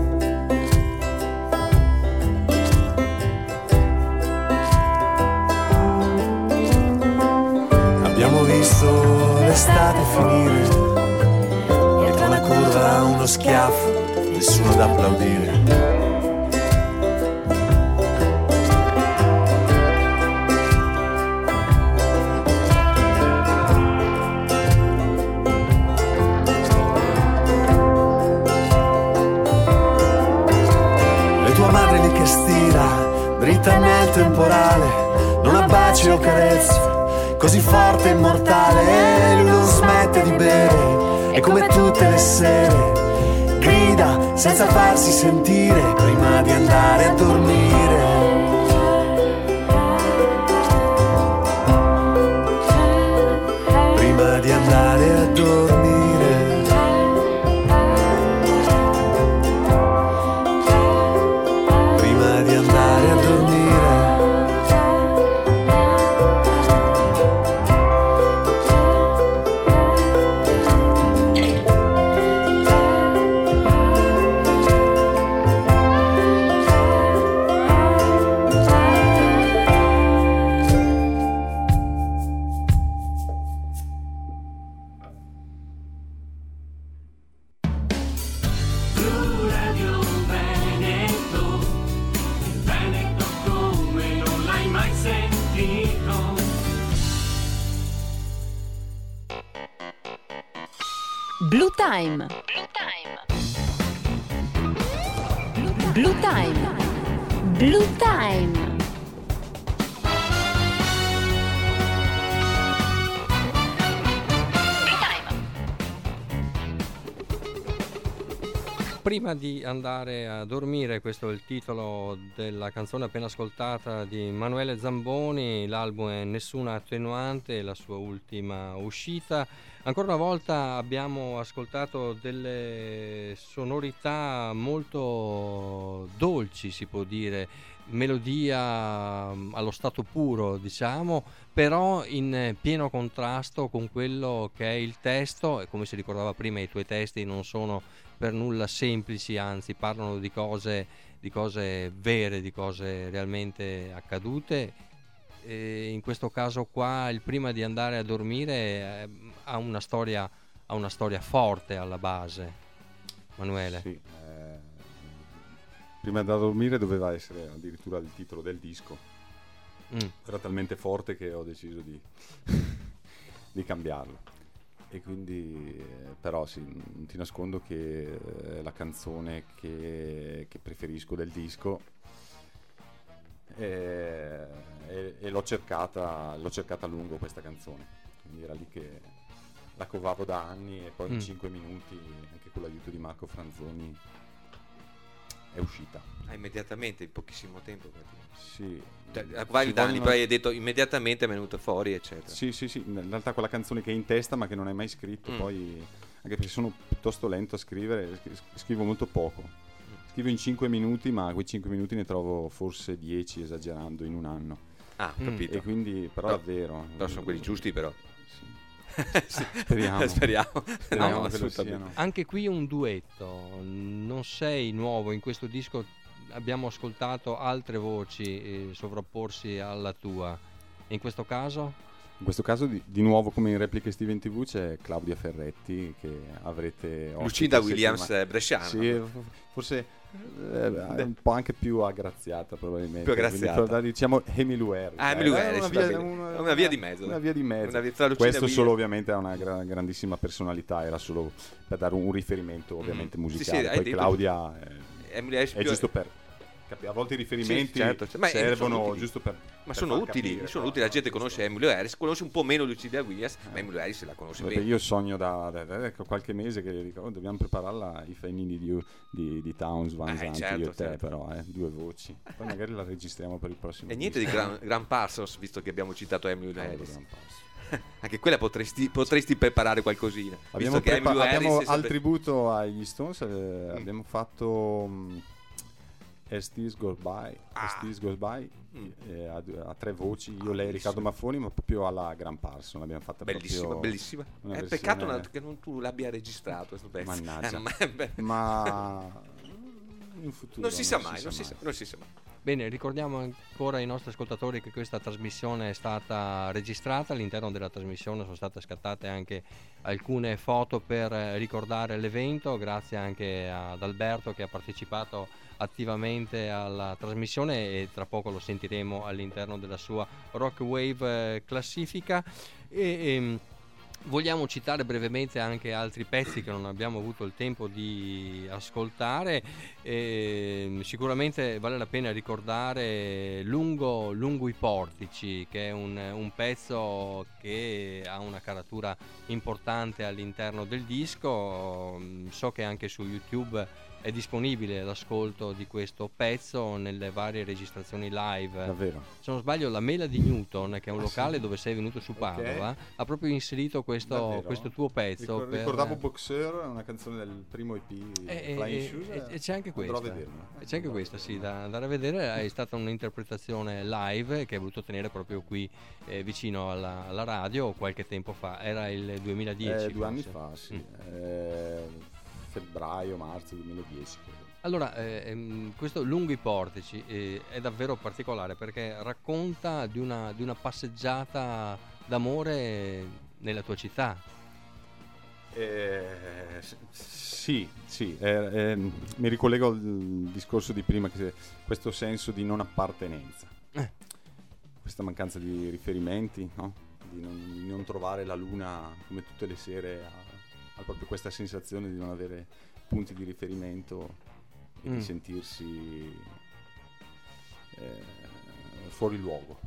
Abbiamo visto l'estate finire e tra una curva uno schiaffo, nessuno da applaudire. E tua madre lì che stira, dritta nel temporale, non ha baci o carezze, così forte e immortale, e lui non smette di bere, e come tutte le sere grida senza farsi sentire prima di andare a dormire. Prima di andare a dormire. Prima di andare a dormire. Blue Time. Blue Time. Blue Time. Prima di andare a dormire, questo è il titolo della canzone appena ascoltata di Emanuele Zamboni, l'album è Nessuna attenuante, la sua ultima uscita. Ancora una volta abbiamo ascoltato delle sonorità molto dolci, si può dire, melodia allo stato puro, diciamo, però in pieno contrasto con quello che è il testo, e come si ricordava prima i tuoi testi non sono per nulla semplici, anzi parlano di cose vere, di cose realmente accadute. E in questo caso qua il prima di andare a dormire ha una storia forte alla base, Manuele. Sì, prima di andare a dormire doveva essere addirittura il titolo del disco. Era talmente forte che ho deciso di cambiarlo. E quindi, però sì, non ti nascondo che è la canzone che preferisco del disco. E l'ho cercata a lungo questa canzone, quindi era lì che la covavo da anni, e poi in 5 minuti, anche con l'aiuto di Marco Franzoni, è uscita. Immediatamente, in pochissimo tempo sì, vari anni, poi hai detto immediatamente è venuto fuori, eccetera. Sì, in realtà quella canzone che è in testa ma che non hai mai scritto, poi anche perché sono piuttosto lento a scrivere, scrivo molto poco. Scrivo in 5 minuti, ma quei 5 minuti ne trovo forse 10, esagerando, in un anno. Capito. E quindi, però davvero. Però sono quelli giusti, però. Sì. Speriamo No, che lo siano. Anche qui un duetto, non sei nuovo in questo disco, abbiamo ascoltato altre voci sovrapporsi alla tua. E in questo caso? In questo caso di nuovo, come in Repliche Steven TV, c'è Claudia Ferretti, che avrete Lucinda Williams bresciana. Sì, forse un po' anche più aggraziata, probabilmente. Più aggraziata. Quindi, diciamo Emmylou Harris. Emmylou Harris, una via di mezzo. Una via di mezzo. Questo solo ovviamente ha una grandissima personalità, era solo per dare un riferimento ovviamente musicale. Poi Claudia è giusto per... A volte i riferimenti servono giusto per... Ma sono utili, la gente conosce Emmylou Harris, conosce un po' meno Lucinda Williams, ma Emmylou Harris la conosce bene. Io sogno da qualche mese che dico, dobbiamo prepararla i Fanini di Townes Van Zandt, io e te, però 2 voci. Poi magari la registriamo per il prossimo. E niente di Gran Parsons, visto che abbiamo citato Emmylou Harris. Anche quella potresti preparare qualcosina. Abbiamo al tributo agli Stones, abbiamo fatto... As This Goes By, a 3 voci, io, lei, Riccardo Maffoni, ma proprio alla Gran Parson l'abbiamo fatta. Bellissima. È peccato che non tu l'abbia registrato questo pezzo. Mannaggia. Ma in futuro non si sa mai. Bene, ricordiamo ancora ai nostri ascoltatori che questa trasmissione è stata registrata. All'interno della trasmissione sono state scattate anche alcune foto per ricordare l'evento, grazie anche ad Alberto che ha partecipato attivamente alla trasmissione, e tra poco lo sentiremo all'interno della sua Rock Wave classifica. Vogliamo citare brevemente anche altri pezzi che non abbiamo avuto il tempo di ascoltare. Sicuramente vale la pena ricordare Lungo i portici, che è un pezzo che ha una caratura importante all'interno del disco. So che anche su YouTube è disponibile l'ascolto di questo pezzo nelle varie registrazioni live. Davvero? Se non sbaglio, la Mela di Newton, che è un locale dove sei venuto su Padova, ha proprio inserito questo tuo pezzo. Ricordavo Boxer, una canzone del primo EP Flying Shoes, e c'è anche questa. C'è anche questa, sì, da andare a vedere. È stata un'interpretazione live che hai voluto tenere proprio qui vicino alla radio qualche tempo fa. Era il 2010. 2 anni fa, sì. Febbraio, marzo 2010. Allora, questo Lungo i portici è davvero particolare perché racconta di una passeggiata d'amore nella tua città. Sì, mi ricollego al discorso di prima, che questo senso di non appartenenza, questa mancanza di riferimenti, no? di non trovare la luna come tutte le sere, ha proprio questa sensazione di non avere punti di riferimento e di sentirsi fuori luogo.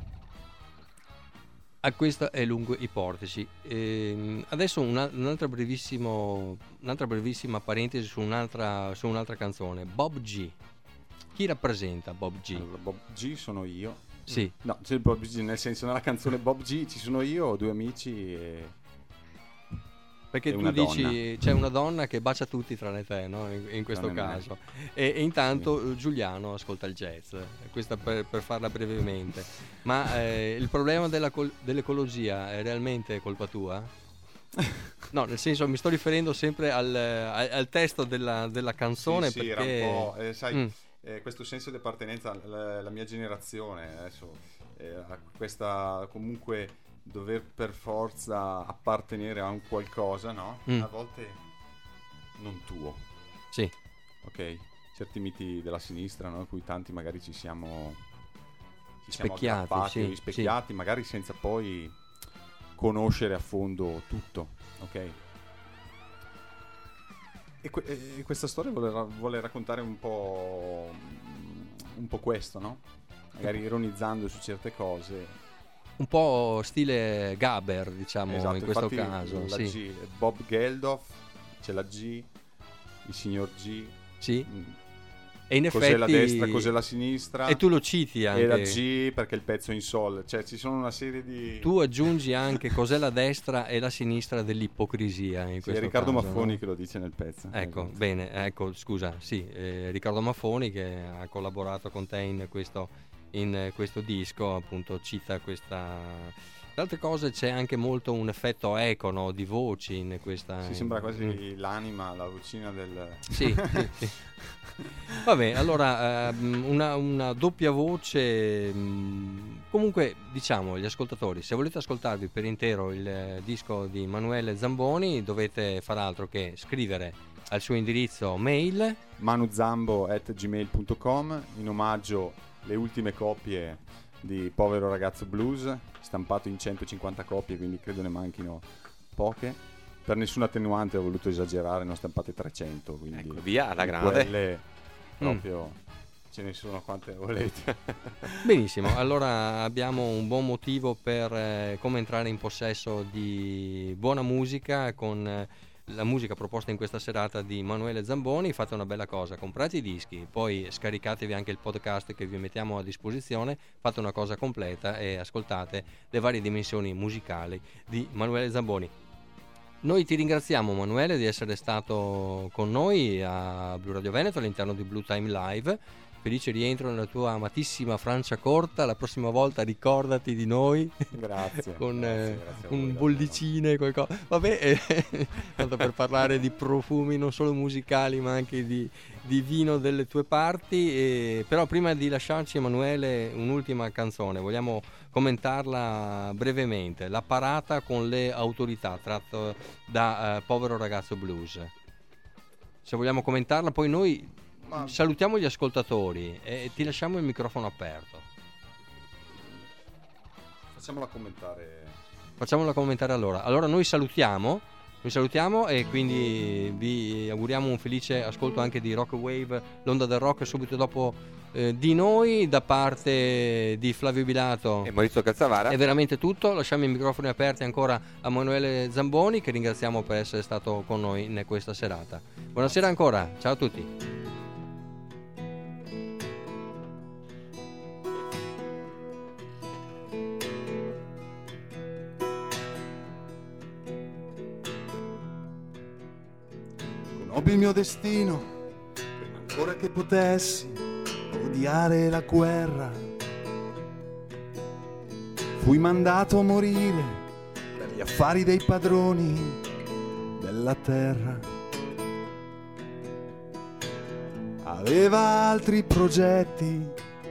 A questo è Lungo i portici. Adesso un'altra brevissima parentesi su un'altra canzone, Bob G. Chi rappresenta Bob G? Allora, Bob G sono io. Sì. No, c'è Bob G, nel senso, nella canzone Bob G ci sono io, 2 amici Perché e tu una dici donna. c'è una donna che bacia tutti tranne te, no? In questo Tranne me. caso. E intanto Giuliano ascolta il jazz, questa per farla brevemente. Ma il problema dell'ecologia è realmente colpa tua? No, nel senso, mi sto riferendo sempre al testo della canzone, Sì, perché era un po', sai, questo senso di appartenenza, la mia generazione adesso a questa, comunque dover per forza appartenere a un qualcosa, no? A volte non tuo. Sì. Ok, certi miti della sinistra, no? A cui tanti magari ci siamo Specchiati, aggrappati sì, o rispecchiati, magari senza poi conoscere a fondo tutto, ok? E questa storia vuole raccontare un po' questo, no? Magari ironizzando su certe cose. Un po' stile Gaber, diciamo, Esatto, in questo infatti caso. la Sì. G, Bob Geldof, c'è la G, il signor G. Sì. E in Cos'è effetti la destra, cos'è la sinistra. E tu lo citi anche. E la G perché il pezzo è in sol. Cioè ci sono una serie di... Tu aggiungi anche cos'è la destra e la sinistra dell'ipocrisia in questo è Riccardo caso, Maffoni, no? che lo dice nel pezzo. Ecco, Esatto. bene, ecco, scusa, sì, Riccardo Maffoni, che ha collaborato con te in questo disco, appunto cita questa... Tra altre cose c'è anche molto un effetto eco, no, di voci in questa... Si sembra quasi l'anima, la vocina del... Sì, sì. Vabbè, allora una doppia voce. Comunque, diciamo, gli ascoltatori, se volete ascoltarvi per intero il disco di Emanuele Zamboni, dovete far altro che scrivere al suo indirizzo mail manuzambo@gmail.com, in omaggio le ultime copie di Povero Ragazzo Blues, stampato in 150 copie, quindi credo ne manchino poche. Per nessuna attenuante ho voluto esagerare, ne ho stampate 300, quindi ecco, via alla grande. quelle proprio ce ne sono quante volete. Benissimo, allora abbiamo un buon motivo per come entrare in possesso di buona musica con la musica proposta in questa serata di Emanuele Zamboni. Fate una bella cosa, comprate i dischi, poi scaricatevi anche il podcast che vi mettiamo a disposizione, fate una cosa completa e ascoltate le varie dimensioni musicali di Emanuele Zamboni. Noi ti ringraziamo, Emanuele, di essere stato con noi a Blu Radio Veneto all'interno di Blue Time Live. Felice rientro nella tua amatissima Franciacorta. La prossima volta ricordati di noi. Grazie. Con grazie a voi, un bollicine, qualcosa. Vabbè, tanto per parlare di profumi non solo musicali ma anche di vino delle tue parti. Però prima di lasciarci, Emanuele, un'ultima canzone. Vogliamo commentarla brevemente. La parata con le autorità, tratto da Povero Ragazzo Blues. Se vogliamo commentarla, poi noi salutiamo gli ascoltatori e ti lasciamo il microfono aperto. Facciamola commentare allora. Allora noi salutiamo e quindi vi auguriamo un felice ascolto anche di Rock Wave, l'onda del rock, subito dopo di noi, da parte di Flavio Bilato e Maurizio Calzavara. È veramente tutto. Lasciamo i microfoni aperti ancora a Emanuele Zamboni, che ringraziamo per essere stato con noi in questa serata. Buonasera ancora, ciao a tutti. Conobbi il mio destino, prima ancora che potessi odiare la guerra. Fui mandato a morire per gli affari dei padroni della terra. Aveva altri progetti,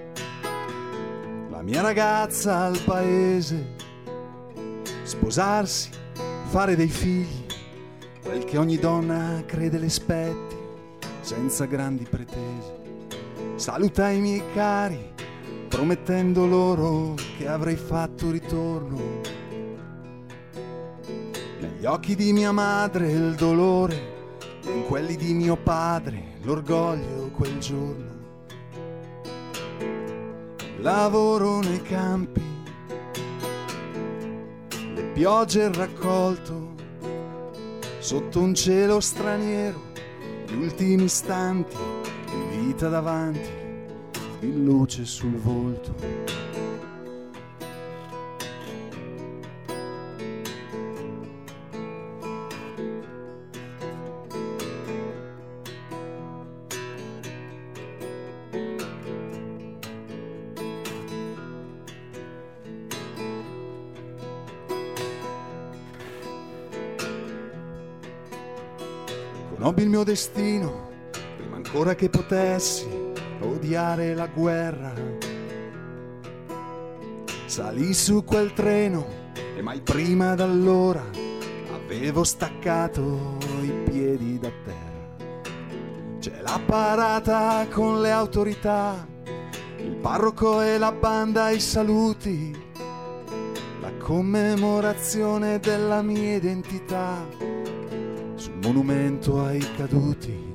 la mia ragazza al paese, sposarsi, fare dei figli, quel che ogni donna crede le spetti, senza grandi pretese. Salutai i miei cari, promettendo loro che avrei fatto ritorno. Negli occhi di mia madre il dolore, in quelli di mio padre l'orgoglio quel giorno. Lavoro nei campi, le piogge il raccolto, sotto un cielo straniero, gli ultimi istanti di vita davanti, di luce sul volto. conobbi il mio destino prima ancora che potessi odiare la guerra. Salì su quel treno e mai prima d'allora avevo staccato i piedi da terra. C'è la parata con le autorità, il parroco e la banda ai saluti, la commemorazione della mia identità sul monumento ai caduti.